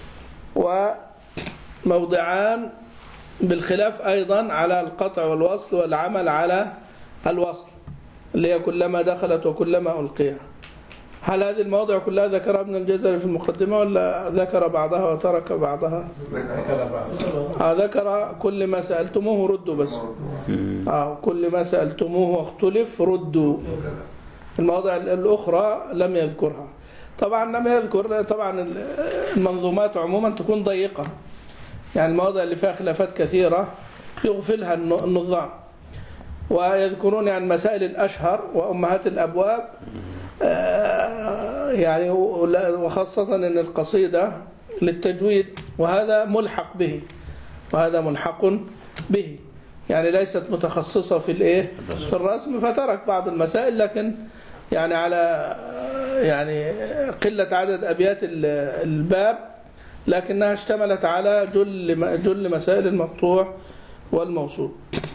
وموضعان بالخلاف أيضا على القطع والوصل والعمل على الوصل اللي هي كلما دخلت وكلما ألقيها. هل هذه المواضع كلها ذكرها ابن الجزري في المقدمة ولا ذكر بعضها وترك بعضها؟ آه ذكر كل ما سألتموه ردوا بس. آه كل ما سألتموه واختلف ردوا. المواضع الأخرى لم يذكرها. طبعا لم يذكر، طبعا المنظومات عموما تكون ضيقة، يعني المواضع اللي فيها خلافات كثيرة يغفلها النظام، ويذكرون يعني مسائل الأشهر وأمهات الأبواب يعني وخاصة أن القصيدة للتجويد وهذا ملحق به وهذا ملحق به، يعني ليست متخصصة في الإيه في الرسم، فترك بعض المسائل، لكن يعني على يعني قلة عدد أبيات الباب، لكنها اشتملت على جل جل مسائل المقطوع والموصول.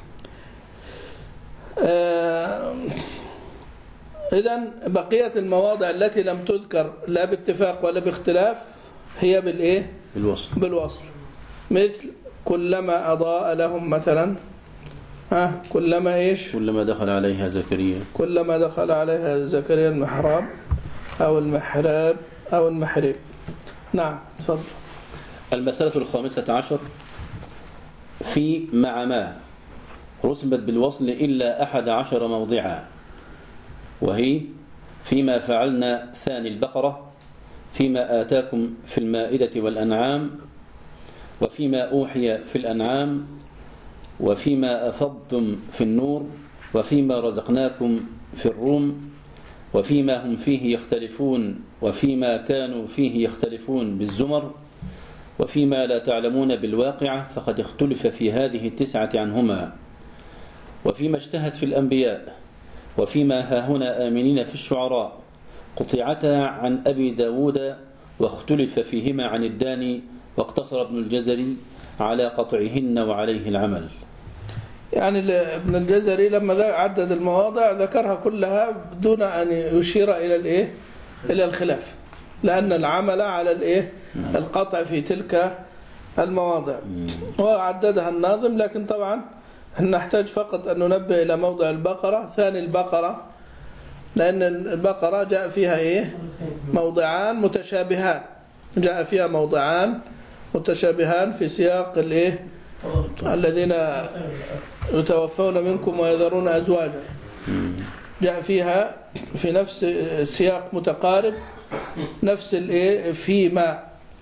إذن بقية المواضع التي لم تذكر لا باتفاق ولا باختلاف هي بالإيه؟ بالوصل. بالوصل، مثل كلما أضاء لهم مثلا، ها كلما إيش؟ كلما دخل عليها زكريا كلما دخل عليها زكريا المحراب أو المحراب أو المحراب. نعم تفضل. المسألة الخامسة عشر في مع ما رسمت بالوصل إلا أحد عشر موضعا، وهي فيما فعلنا ثاني البقرة، فيما آتاكم في المائدة والأنعام، وفيما أوحي في الأنعام، وفيما أفضتم في النور، وفيما رزقناكم في الروم، وفيما هم فيه يختلفون، وفيما كانوا فيه يختلفون بالزمر، وفيما لا تعلمون بالواقعة فقد اختلف في هذه التسعة عنهما، وفيما اشتهت في الأنبياء، وفيما هاهنا آمنين في الشعراء، قطعتا عن أبي داود واختلف فيهما عن الداني، واقتصر ابن الجزري على قطعهن وعليه العمل. يعني ابن الجزري لما عدد المواضع ذكرها كلها دون أن يشير إلى الإيه إلى الخلاف، لأن العمل على الإيه القطع في تلك المواضع، وعددها الناظم. لكن طبعا نحتاج فقط أن ننبه إلى موضع البقرة، ثاني البقرة، لأن البقرة جاء فيها إيه موضعان متشابهان، جاء فيها موضعان متشابهان في سياق الإيه الذين يتوفون منكم ويذرون أزواجا، جاء فيها في نفس السياق متقارب نفس الإيه فيما،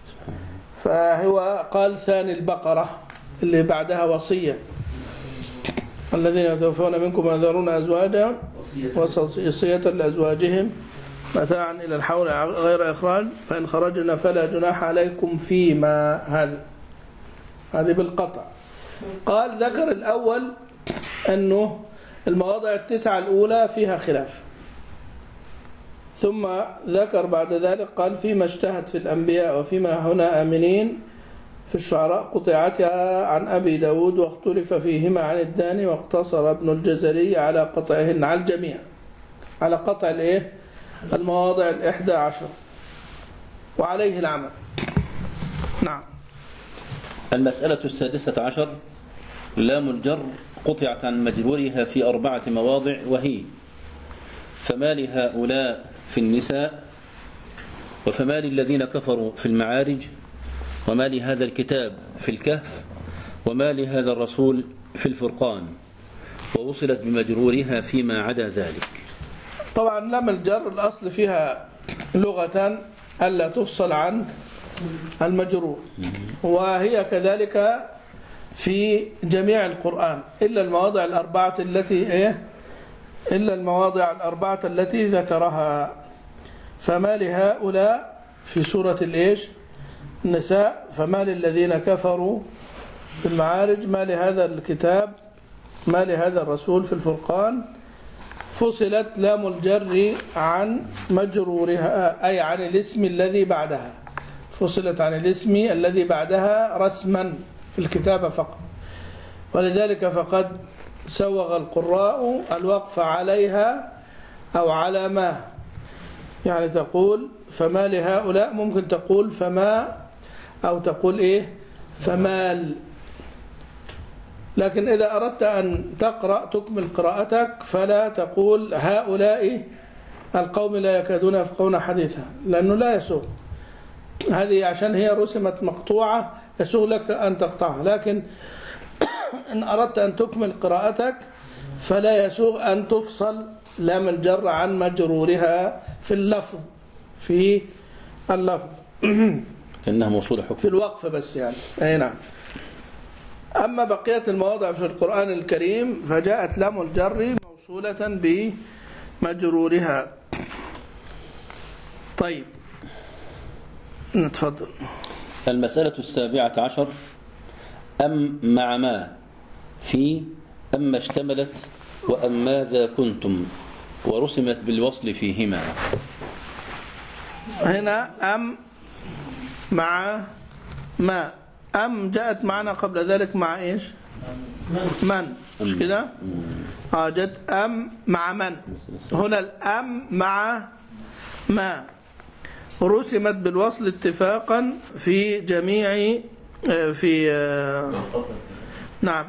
فهو قال ثاني البقرة اللي بعدها وصية، الذين يتوفون منكم ويذرون أزواجا وصية لأزواجهم متاعا إلى الحول غير إخراج، فإن خرجنا فلا جناح عليكم فيما، هذه هذه بالقطع. قال ذكر الأول أنه المواضع التسعة الأولى فيها خلاف، ثم ذكر بعد ذلك قال فيما اشتهت في الأنبياء وفيما هنا آمنين في الشعراء قطعتها عن أبي داود واختلف فيهما عن الداني، واقتصر ابن الجزري على قطعهن على الجميع، على قطع الإيه المواضع الإحدى عشر وعليه العمل. نعم. المسألة السادسة عشر لام الجر قطعت عن مجرورها في أربعة مواضع، وهي فما لهؤلاء في النساء، وفما للذين كفروا في المعارج، وما لهذا الكتاب في الكهف، وما لهذا الرسول في الفرقان، ووصلت بمجرورها فيما عدا ذلك. طبعا لام الجر الأصل فيها لغة ألا تفصل عن المجرور، وهي كذلك في جميع القرآن إلا المواضع الأربعة التي إيه إلا المواضع الأربعة التي ذكرها. فما لهؤلاء في سورة الإيش النساء، فما للذين كفروا في المعارج، ما لهذا الكتاب، ما لهذا الرسول في الفرقان. فصلت لام الجر عن مجرورها أي عن الاسم الذي بعدها، فصلت عن الاسم الذي بعدها رسما في الكتابة فقط، ولذلك فقد سوغ القراء الوقف عليها أو على ما، يعني تقول فما لهؤلاء، ممكن تقول فما أو تقول إيه فمال. لكن إذا أردت أن تقرأ تكمل قراءتك فلا تقول هؤلاء القوم لا يكادون يفقهون حديثا، لأنه لا يسوغ، هذه عشان هي رسمت مقطوعة يسوغ لك أن تقطعها. لكن إن أردت أن تكمل قراءتك فلا يسوغ أن تفصل لام الجر عن مجرورها في اللفظ، في اللفظ كأنها موصولة حكم في الوقف بس، يعني أي نعم. أما بقية المواضع في القرآن الكريم فجاءت لام الجر موصولة بمجرورها. طيب نتفضل. المسألة السابعة عشر أم مع ما في أما اشتملت وأم ماذا كنتم ورسمت بالوصل فيهما. هنا أم مع ما. أم جاءت معنا قبل ذلك مع إيش؟ من، مش كده؟ آه جاءت أم مع من. هنا الأم مع ما رسمت بالوصل اتفاقا في جميع في نعم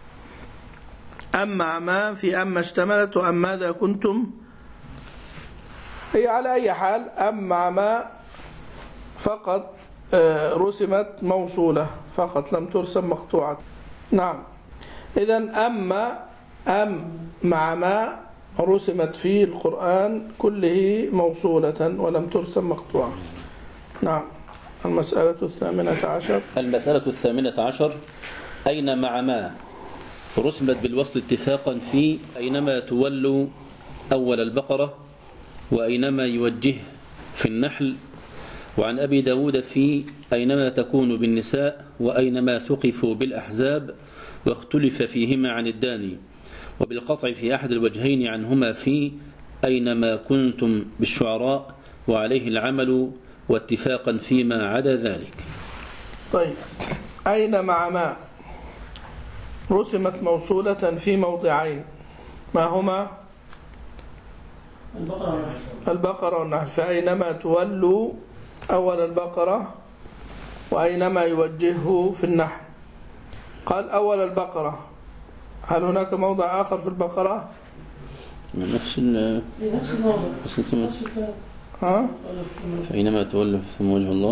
أم مع ما في أما اشتملت وأم ماذا كنتم. هي على أي حال أم مع ما فقط رسمت موصولة فقط، لم ترسم مقطوعة. نعم، إذن أما أم مع ما رسمت في القرآن كله موصولة ولم ترسم مقطوعة. نعم. المسألة الثامنة عشر المسألة الثامنة عشر أين مع ما رسمت بالوصل اتفاقا في أينما تولوا أول البقرة وأينما يوجه في النحل، وعن أبي داود في أينما تكون بالنساء وأينما ثقفوا بالأحزاب، واختلف فيهما عن الداني، وبالقطع في أحد الوجهين عنهما في أينما كنتم بالشعراء، وعليه العمل واتفاقا فيما عدا ذلك. طيب، أين مع ما رسمت موصولة في موضعين، ما هما؟ البقرة والنحل. فأينما تولوا أول البقرة وأينما يوجهه في النحل. قال أول البقرة، هل هناك موضع آخر في البقرة؟ نفس ال نفس ها؟ فأينما تولوا ثم وجه الله.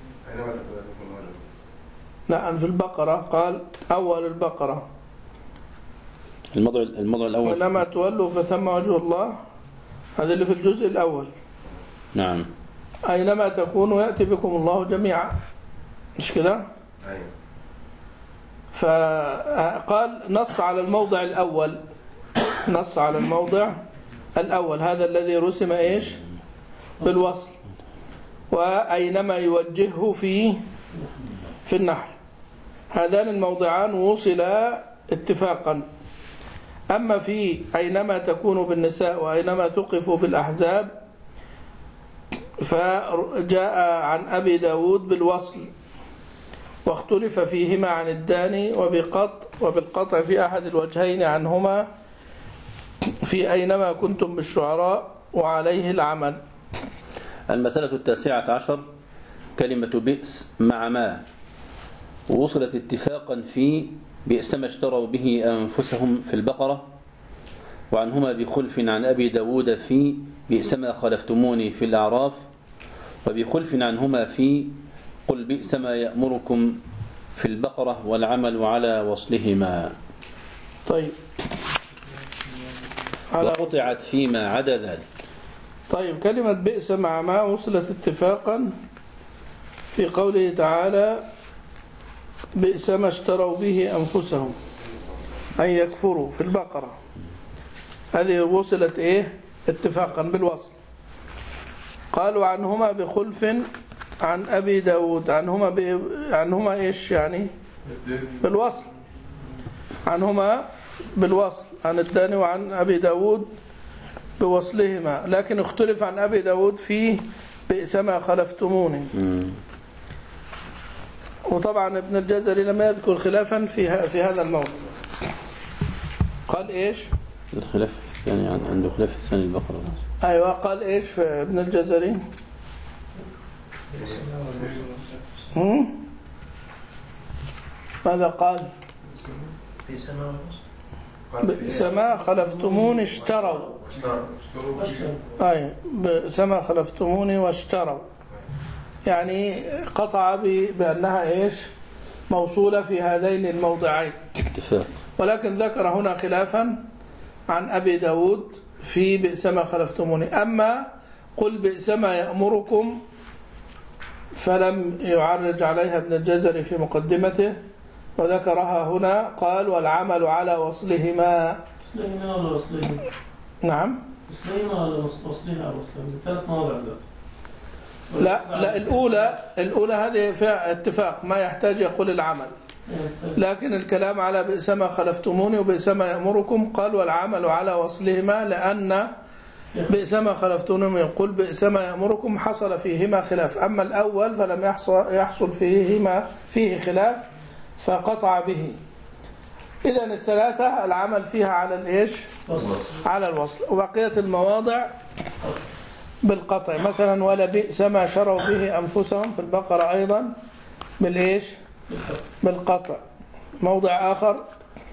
لا، في البقرة قال أول البقرة الموضع الموضع الأول وإنما تولوا فثم وجه الله، هذا اللي في الجزء الأول. نعم. أينما تكونوا يأتي بكم الله جميعا، مش كده؟ أيوة. فقال نص على الموضع الأول، نص على الموضع الأول، هذا الذي رسم إيش؟ بالوصل. وأينما يوجهه في في النحل. هذان الموضعان وصلا اتفاقا. أما في أينما تكون بالنساء وأينما تقف بالأحزاب فجاء عن أبي داود بالوصل، واختلف فيهما عن الداني وبقطع وبالقطع في أحد الوجهين عنهما في أينما كنتم بالشعراء، وعليه العمل. المسألة التاسعة عشر كلمة بئس مع ما وصلت اتفاقا في بئس ما اشتروا به أنفسهم في البقرة، وعنهما بخلف عن أبي داود في بئس ما خلفتموني في الأعراف، وبخلف عنهما في قل بئس ما يأمركم في البقرة، والعمل على وصلهما. طيب، وقطعت فيما عدا ذلك. طيب، كلمة بئس مع ما وصلت اتفاقا في قوله تعالى بئس ما اشتروا به أنفسهم أن يكفروا في البقرة، هذه وصلت إيه؟ اتفاقا بالوصل. قالوا عنهما بخلف عن أبي داود، عنهما ب... عنهما إيش يعني؟ بالوصل. عنهما بالوصل، عن الداني وعن أبي داود بوصلهما، لكن اختلف عن أبي داود في بئس ما خلفتموني. وطبعا ابن الجزري لم يذكر خلافا في في هذا الموضوع. قال إيش؟ الخلاف يعني عنده خلاف في ثاني البقرة. أيوة، قال إيش في ابن الجزري؟ هم؟ ماذا قال؟ بئس ما خلفتموني اشتروا. أي بئس ما خلفتموني واشتروا، يعني قطع بأنها إيش؟ موصولة في هذين الموضعين. ولكن ذكر هنا خلافا عن أبي داود في بئس ما خلفتموني. أما قل بئس ما يأمركم فلم يعرج عليها ابن الجزري في مقدمته وذكرها هنا، قال والعمل على وصلهما. وصلهما ولا وصلهما؟ نعم، وصلهما ولا وصلها وصلهما؟ ثلاث مواضع ذلك. لا لا الأولى الأولى هذه فيها اتفاق ما يحتاج يقول العمل، لكن الكلام على بئس ما خلفتموني وبئس ما يأمركم قال والعمل على وصلهما، لأن بئس ما خلفتموني يقول بئس ما يأمركم حصل فيهما خلاف، أما الأول فلم يحصل, يحصل فيهما فيه خلاف فقطع به. إذن الثلاثة العمل فيها على الإيش؟ على الوصل، وبقية المواضع بالقطع، مثلا ولا بئس ما شروا به أنفسهم في البقرة أيضا بالإيش؟ بالقطع. موضع آخر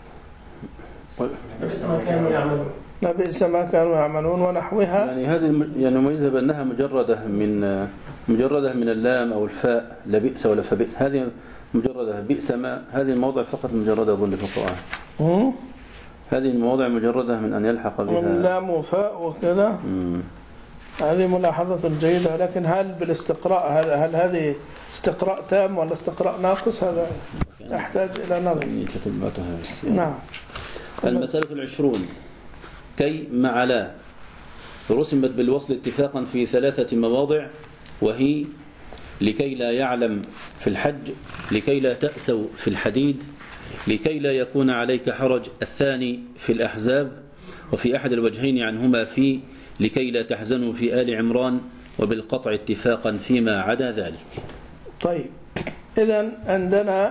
بئس ما كانوا يعملون، لا بئس ما كانوا يعملون ونحوها. يعني هذه يعني ميزة بأنها مجردة من مجردة من اللام أو الفاء، لا بئس ولا فبئس، هذه مجردة. بئس ما هذه الموضع فقط مجردة أظن في القرآن، هذه المواضع مجردة من أن يلحق بها من لام وفاء وكذا. هذه ملاحظة جيدة، لكن هل بالاستقراء هل, هل هذه استقراء تام ولا استقراء ناقص؟ هذا يحتاج إلى نظر. نعم. المسألة العشرون كي مع لا رسمت بالوصل اتفاقا في ثلاثة مواضع، وهي لكي لا يعلم في الحج، لكي لا تأسوا في الحديد، لكي لا يكون عليك حرج الثاني في الأحزاب، وفي أحد الوجهين عنهما في لكي لا تحزنوا في آل عمران، وبالقطع اتفاقا فيما عدا ذلك. طيب إذن عندنا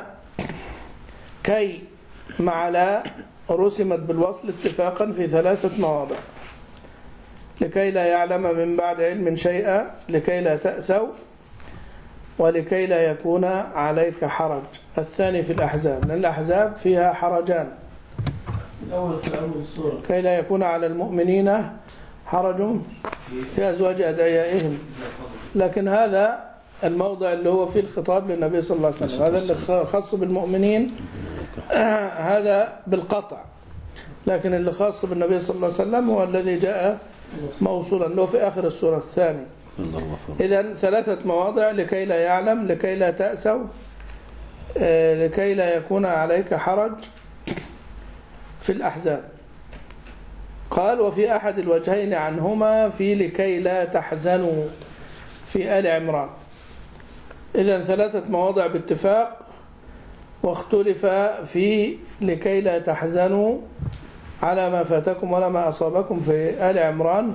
كي مع لا رسمت بالوصل اتفاقا في ثلاثة مواضع: لكي لا يعلم من بعد علم شيئا، لكي لا تأسوا، ولكي لا يكون عليك حرج الثاني في الأحزاب، لأن الأحزاب فيها حرجان. الأول في الأول السورة كي لا يكون على المؤمنين حرج في أزواج أدعيائهم، لكن هذا الموضع اللي هو فيه الخطاب للنبي صلى الله عليه وسلم، هذا اللي خاص بالمؤمنين آه هذا بالقطع، لكن اللي خاص بالنبي صلى الله عليه وسلم هو الذي جاء موصولا له في آخر السورة الثانية. إذن ثلاثة مواضع: لكي لا يعلم، لكي لا تأسوا، آه لكي لا يكون عليك حرج في الأحزاب. قال وفي أحد الوجهين عنهما في لكي لا تحزنوا في آل عمران. إذن ثلاثة مواضع باتفاق، واختلف في لكي لا تحزنوا على ما فاتكم ولا ما أصابكم في آل عمران،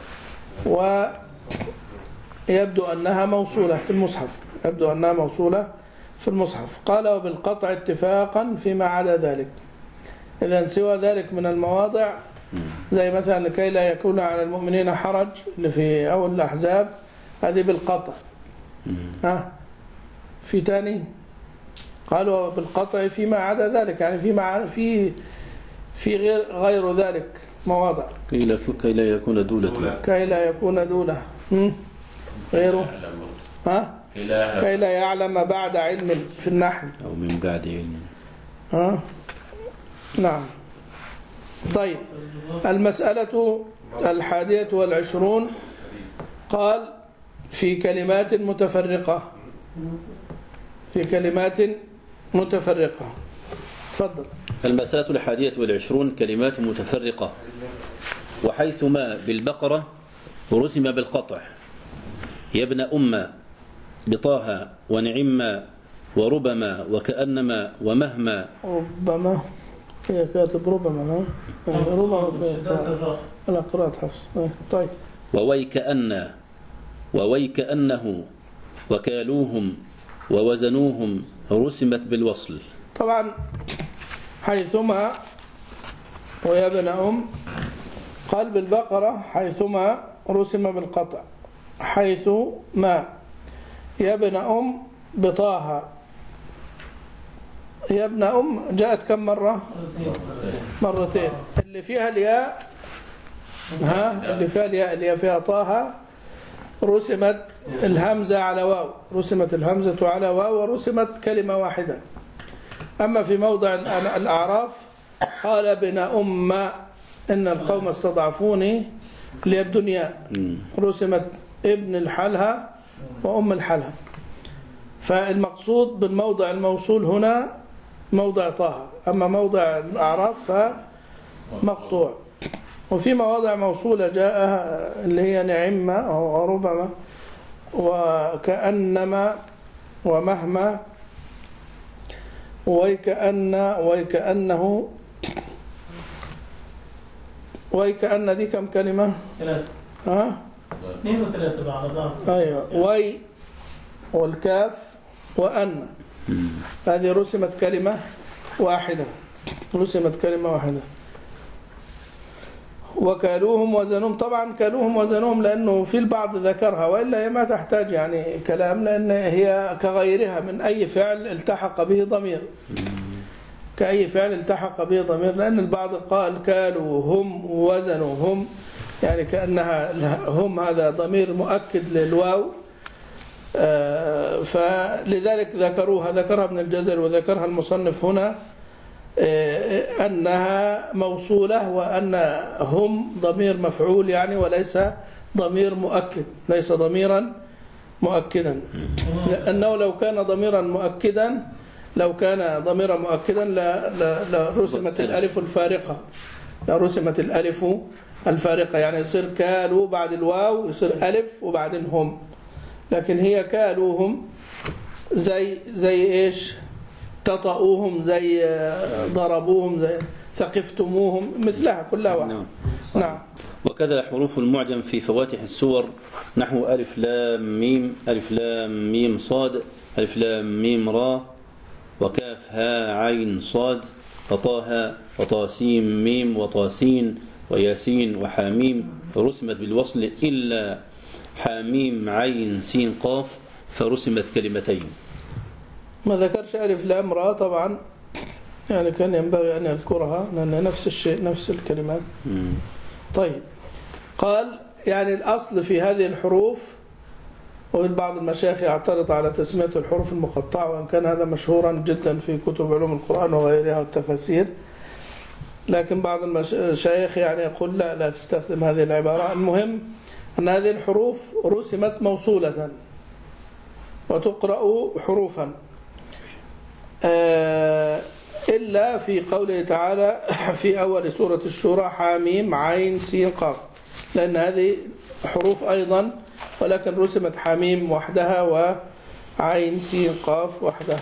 ويبدو أنها موصولة في المصحف، يبدو أنها موصولة في المصحف. قال وبالقطع اتفاقا فيما عدا ذلك. إذن سوى ذلك من المواضع زي مثلا لكي لا يكون على المؤمنين حرج اللي في أول الأحزاب، هذه بالقطع. ها في تاني قالوا بالقطع فيما عدا ذلك، يعني فيما في في غير غير ذلك مواضع. كي لا كي لا يكون دولة، كي لا يكون دولة غيره. ها كي لا يعلم بعد علم في النحل، أو من بعد علم. ها نعم. طيب المسألة الحادية والعشرون قال في كلمات متفرقة، في كلمات متفرقة. تفضل. المسألة الحادية والعشرون كلمات متفرقة، وحيثما بالبقرة رسم بالقطع: يا ابن أم بطه ونعم وربما وكأنما ومهما. ربما هي كاتب ربما، ها ربما على قراءة حفص. طيب وويكأن وويكأنه وكالوهم ووزنوهم رسمت بالوصل. طبعا حيثما ويا ابن أم قال بالبقرة حيثما رسم بالقطع، حيث ما يا ابن أم بطاها. يا ابن أم جاءت كم مرة؟ مرتين. اللي فيها الياء، ها اللي فيها الياء اللي فيها طاها رسمت الهمزة على واو، رسمت الهمزة على واو ورسمت كلمة واحدة. أما في موضع الأعراف قال ابن أم إن القوم استضعفوني للدنيا، رسمت ابن الحلها وأم الحلها. فالمقصود بالموضع الموصول هنا موضع طه، أما موضع الأعراف فمقطوع. وفي مواضع موصولة جاء اللي هي نعمة أو ربما وكأنما ومهما ويكأن ويكأنه ويكأن دي كم كلمة؟ ثلاثة. ها؟ اثنين وثلاثة بعض بعض. أيوة. وي والكاف وأن، هذه رسمت كلمة واحدة، رسمت كلمة واحدة. وكالوهم وزنهم، طبعا كالوهم وزنهم لأنه في البعض ذكرها، وإلا هي ما تحتاج يعني كلام، لأن هي كغيرها من أي فعل التحق به ضمير، كأي فعل التحق به ضمير، لأن البعض قال كالوهم وزنهم، يعني كأنها هم هذا ضمير مؤكد للواو، فلذلك ذكروها، ذكرها ابن الجزري وذكرها المصنف هنا أنها موصولة، وأن هم ضمير مفعول يعني، وليس لا مؤكد، ليس ضميرا مؤكدا، لأنه لو كان ضميرا مؤكدا لو كان ضميرا مؤكدا لرسمت الألف الفارقة، لرسمت الألف الفارقة، يعني يصير كالوا بعد الواو يصير ألف وبعدين هم، لكن هي كالوهم زي زي إيش؟ تطأوهم، زي ضربوهم، زي ثقفتموهم، مثلها كلها واحد. نعم. نعم. وكذا حروف المعجم في فواتح السور نحو ألف لام ميم، ألف لام ميم صاد، ألف لام ميم را، وكاف ها عين صاد، وطاها وطاسيم ميم وطاسين وياسين وحاميم، فرسمت بالوصل إلا حاميم عين سين قاف فرسمت كلمتين. ما ذكرش ألف لام را طبعا، يعني كان ينبغي أن يذكرها لأن نفس الشيء، نفس الكلمات. مم. طيب، قال يعني الأصل في هذه الحروف، وبعض المشايخ يعترض على تسمية الحروف المقطعة، وإن كان هذا مشهورا جدا في كتب علوم القرآن وغيرها والتفاسير، لكن بعض المشايخ يعني يقول لا لا تستخدم هذه العبارة. المهم أن هذه الحروف رسمت موصولة وتقرأ حروفا، إلا في قوله تعالى في أول سورة الشورى حاميم عين سين قاف، لأن هذه حروف أيضا، ولكن رسمت حاميم وحدها وعين سين قاف وحدها.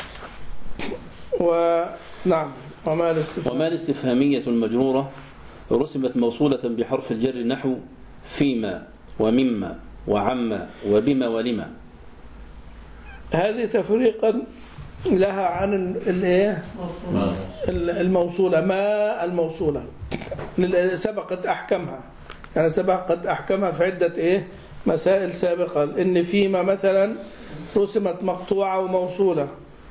ونعم. وما الاستفهام وما الاستفهامية المجرورة رسمت موصولة بحرف الجر نحو فيما ومما وعما وبما ولما. هذه تفريقا لها عن الايه الموصولة، ما الموصولة سبقت أحكامها، يعني سبقت أحكامها في عدة إيه مسائل سابقة، إن فيما مثلا رسمت مقطوعة وموصولة،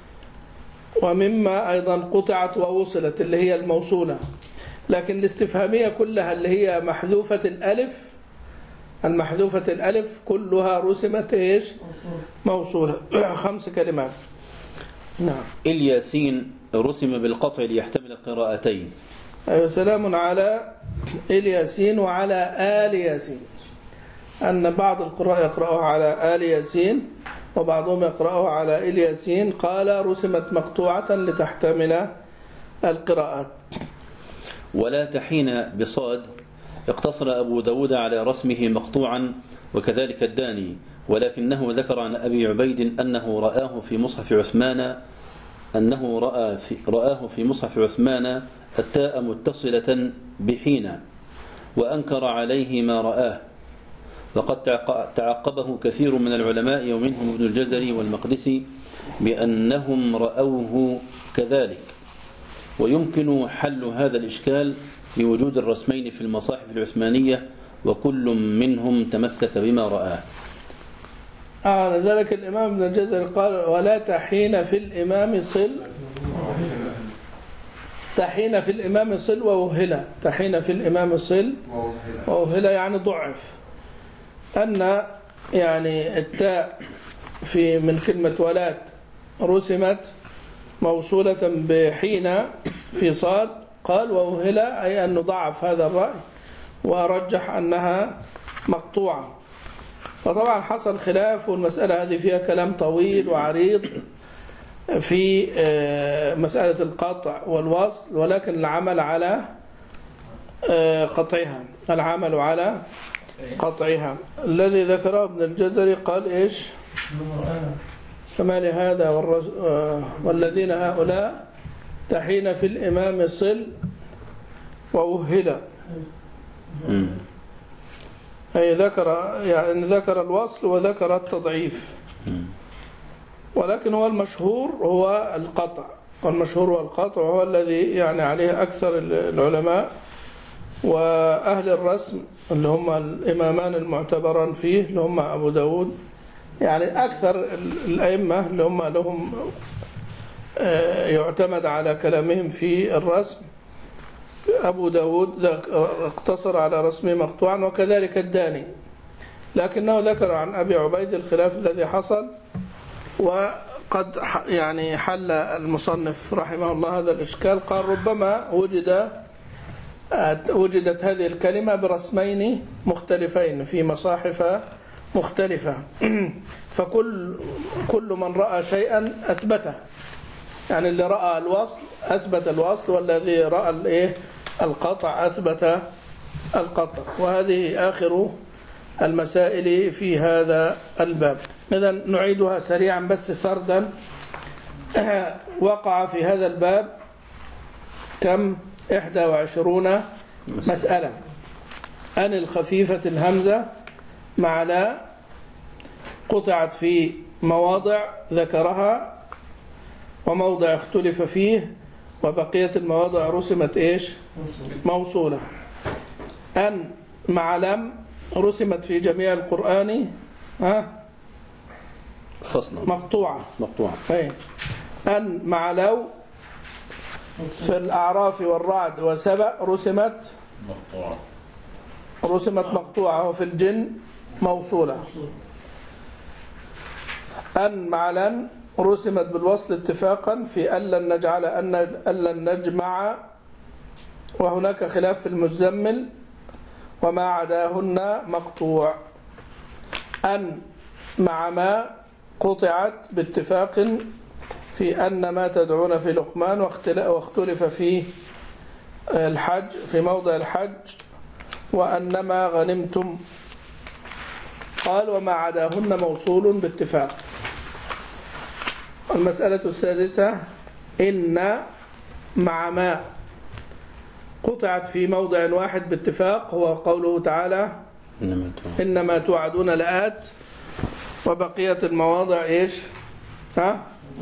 ومما أيضا قطعت ووصلت اللي هي الموصولة، لكن الاستفهامية كلها اللي هي محذوفة الألف، المحذوفة الألف كلها رسمت إيش موصولة. خمس كلمات. نعم. الياسين رسم بالقطع ليحتمل القراءتين. أيوة. سلام على الياسين وعلى آل ياسين، أن بعض القراء يقرأوها على آل ياسين وبعضهم يقرأوها على الياسين، قال رسمت مقطوعة لتحتمل القراءات. ولا تحين بصاد اقتصر أبو داود على رسمه مقطوعا، وكذلك الداني، ولكنه ذكر عن أبي عبيد أنه رآه في مصحف عثمان أنه رأى في رآه في مصحف عثمان التاء متصلة بحين، وأنكر عليه ما رآه، وقد تعقبه كثير من العلماء ومنهم ابن الجزري والمقدسي بأنهم رأوه كذلك. ويمكن حل هذا الإشكال بوجود الرسمين في المصاحف العثمانية وكل منهم تمسك بما رآه. آه ذلك الإمام ابن الجزري قال ولا تحين في الإمام صل، تحين في الإمام صل ووهلة، تحين في الإمام صل ووهلة يعني ضعف، أن يعني التاء في من كلمة ولات رسمت موصولة بحين في صاد، قال ووهلة أي أنه ضعف هذا الرأي ورجح أنها مقطوعة. فطبعا حصل خلاف، والمسألة هذه فيها كلام طويل وعريض في مسألة القطع والوصل، ولكن العمل على قطعها، العمل على قطعها. الذي ذكره ابن الجزري قال إيش؟ فما لهذا والرز... والذين هؤلاء تحين في الإمام صل ووهلا، أي ذكر يعني ذكر الوصل وذكر التضعيف، ولكن هو المشهور هو القطع، والمشهور هو القطع وهو الذي يعني عليه أكثر العلماء وأهل الرسم اللي هم الإمامان المعتبران فيه اللي هم أبو داود، يعني أكثر الأئمة اللي هم لهم يعتمد على كلامهم في الرسم. أبو داود اقتصر على رسمه مقطوعا وكذلك الداني، لكنه ذكر عن أبي عبيد الخلاف الذي حصل، وقد يعني حل المصنف رحمه الله هذا الإشكال. قال ربما وجد وجدت هذه الكلمة برسمين مختلفين في مصاحف مختلفة، فكل كل من رأى شيئا أثبته، يعني اللي رأى الوصل أثبت الوصل، والذي رأى الإيه القطع أثبت القطع. وهذه آخر المسائل في هذا الباب. إذا نعيدها سريعا بس سردا. وقع في هذا الباب كم؟ إحدى وعشرون مسألة. أن الخفيفة الهمزة مع لا قطعت في مواضع ذكرها وموضع اختلف فيه، وبقية المواضع رسمت إيش؟ موصولة. أن مع لم رسمت في جميع القرآن ها فصلا مقطوعة مقطوعة. أي. أن مع لو في الأعراف والرعد وسبأ رسمت مقطوعة رسمت مقطوعة، وفي الجن موصولة. أن مع لن رسمت بالوصل اتفاقا في أن لن نجعل أن لن نجمع، وهناك خلاف في المزمل، وما عداهن مقطوع. أن مع ما قطعت باتفاق في أن ما تدعون في لقمان، واختلف في الحج في موضع الحج، وأنما غنمتم. قال وما عداهن موصول باتفاق. المسألة السادسة إن مع ما قطعت في موضع واحد باتفاق، هو قوله تعالى إنما توعدون لآت، وبقية المواضع إيش؟ ها؟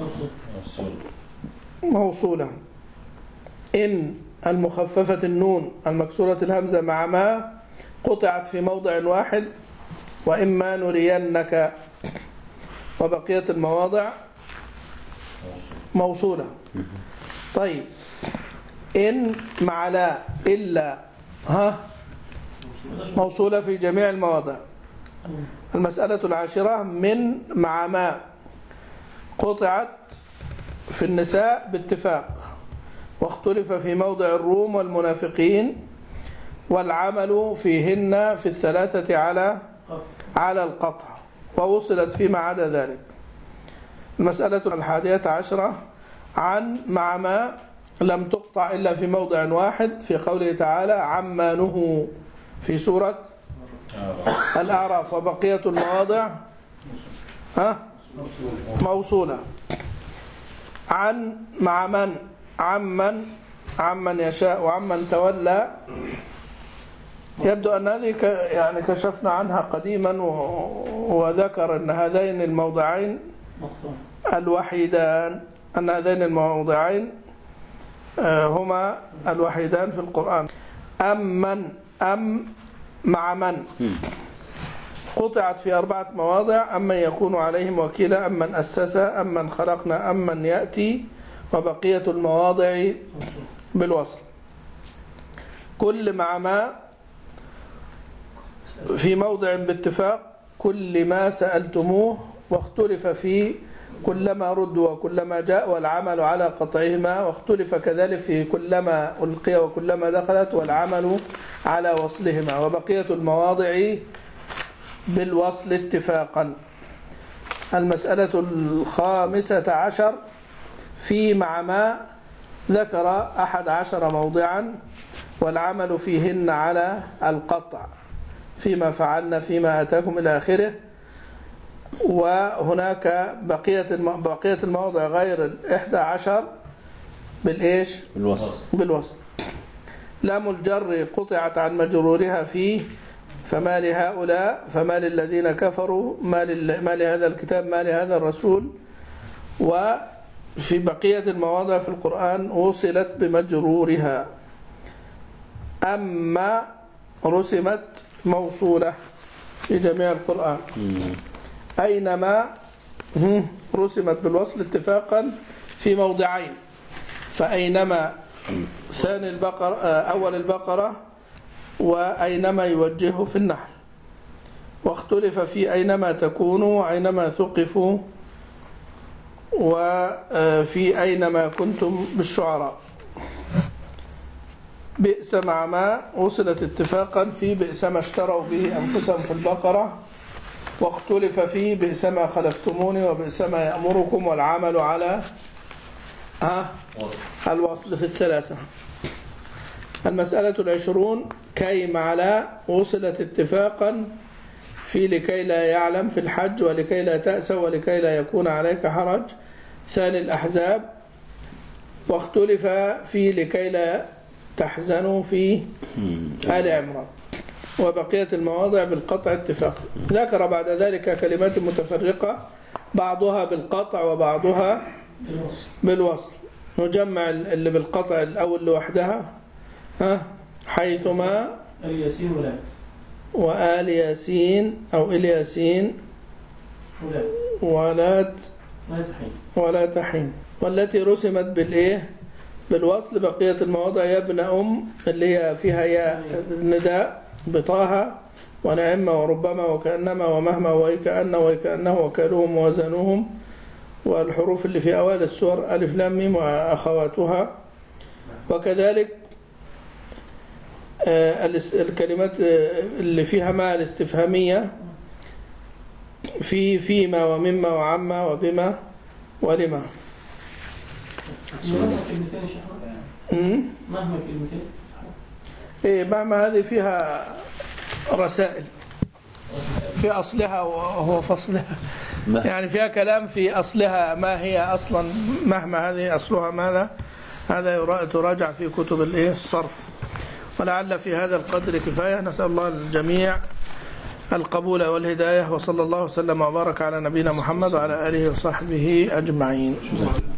موصولة. إن المخففة النون المكسورة الهمزة مع ما قطعت في موضع واحد، وإما نرينك، وبقية المواضع موصولة. طيب إن مع لا إلا ها موصولة في جميع المواضع. المسألة العاشرة من مع ما قطعت في النساء باتفاق، واختلف في موضع الروم والمنافقين، والعمل فيهن في الثلاثة على على القطع، ووصلت فيما عدا ذلك. المسألة الحادية عشرة عن مع ما لم تقطع إلا في موضع واحد، في قوله تعالى عما نهوا في سورة الأعراف، وبقية المواضع ها موصولة. عن مع من عمن عمن يشاء وعمن تولى، يبدو أن هذه يعني كشفنا عنها قديما، وذكر أن هذين الموضعين الوحيدان أن هذين الموضعين هما الوحيدان في القرآن. أم من أم مع من قطعت في أربعة مواضع، أم من يكون عليهم وكيلا، أم من أسس، أم من خلقنا، أم من يأتي، وبقية المواضع بالوصل. كل مع ما في موضع باتفاق كل ما سألتموه، واختلف في كلما ردوا وكلما جاء، والعمل على قطعهما، واختلف كذلك في كلما ألقي وكلما دخلت، والعمل على وصلهما، وبقية المواضع بالوصل اتفاقا. المسألة الخامسة عشر في مع ما ذكر أحد عشر موضعا، والعمل فيهن على القطع، فيما فعلنا فيما آتاكم إلى آخره. وهناك بقية بقية المواضع غير الإحدى عشر بالإيش؟ بالوصل. بالوصل. لام الجر قطعت عن مجرورها فيه، فما لهؤلاء، فما للذين كفروا، ما, لل... ما لهذا الكتاب، ما لهذا الرسول. وفي بقية المواضع في القرآن وصلت بمجرورها. أما رسمت موصولة في جميع القرآن. أينما رسمت بالوصل اتفاقا في موضعين، فأينما ثاني البقرة أول البقرة، وأينما يوجهه في النحل. واختلف في أينما تكونوا وأينما ثقفوا، وفي أينما كنتم بالشعراء. بئس مع ما وصلت اتفاقا في بئس ما اشتروا به أنفسهم في البقرة، واختلف في بئس ما خلفتموني وبئس ما يأمركم، والعمل على ها الوصل في الثلاثة. المسألة العشرون كي مع لا وصلت اتفاقا في لكي لا يعلم في الحج، ولكي لا تأسى، ولكي لا يكون عليك حرج ثاني الأحزاب. واختلف في لكي لا تحزنوا في آل عمران. وبقية المواضع بالقطع اتفاق. ذكر بعد ذلك كلمات متفرقة بعضها بالقطع وبعضها بالوصل. نجمع اللي بالقطع الأول لوحدها، ها حيثما الياسين ولات وآل ياسين أو الياسين ولات ولا تحين. والتي رسمت بالإيه؟ بالوصل. بقية المواضع يا ابن أم اللي هي فيها يا النداء بطه ونعم وربما وكأنما ومهما وكأن وكأنه وكلهم وزنوهم. والحروف اللي في أوائل السور ألف لام ميم وأخواتها. وكذلك الكلمات اللي فيها ما الاستفهامية في فيما ومما وعما وبما ولما. مهما كلمتين شيخنا. مهما كلمتين. إيه مهما هذه فيها رسائل في أصلها وهو فصلها، يعني فيها كلام في أصلها ما هي أصلا، مهما هذه أصلها ماذا، هذا تراجع في كتب الإيه الصرف. ولعل في هذا القدر كفاية. نسأل الله الجميع القبول والهداية، وصلى الله وسلم وبارك على نبينا محمد وعلى آله وصحبه أجمعين.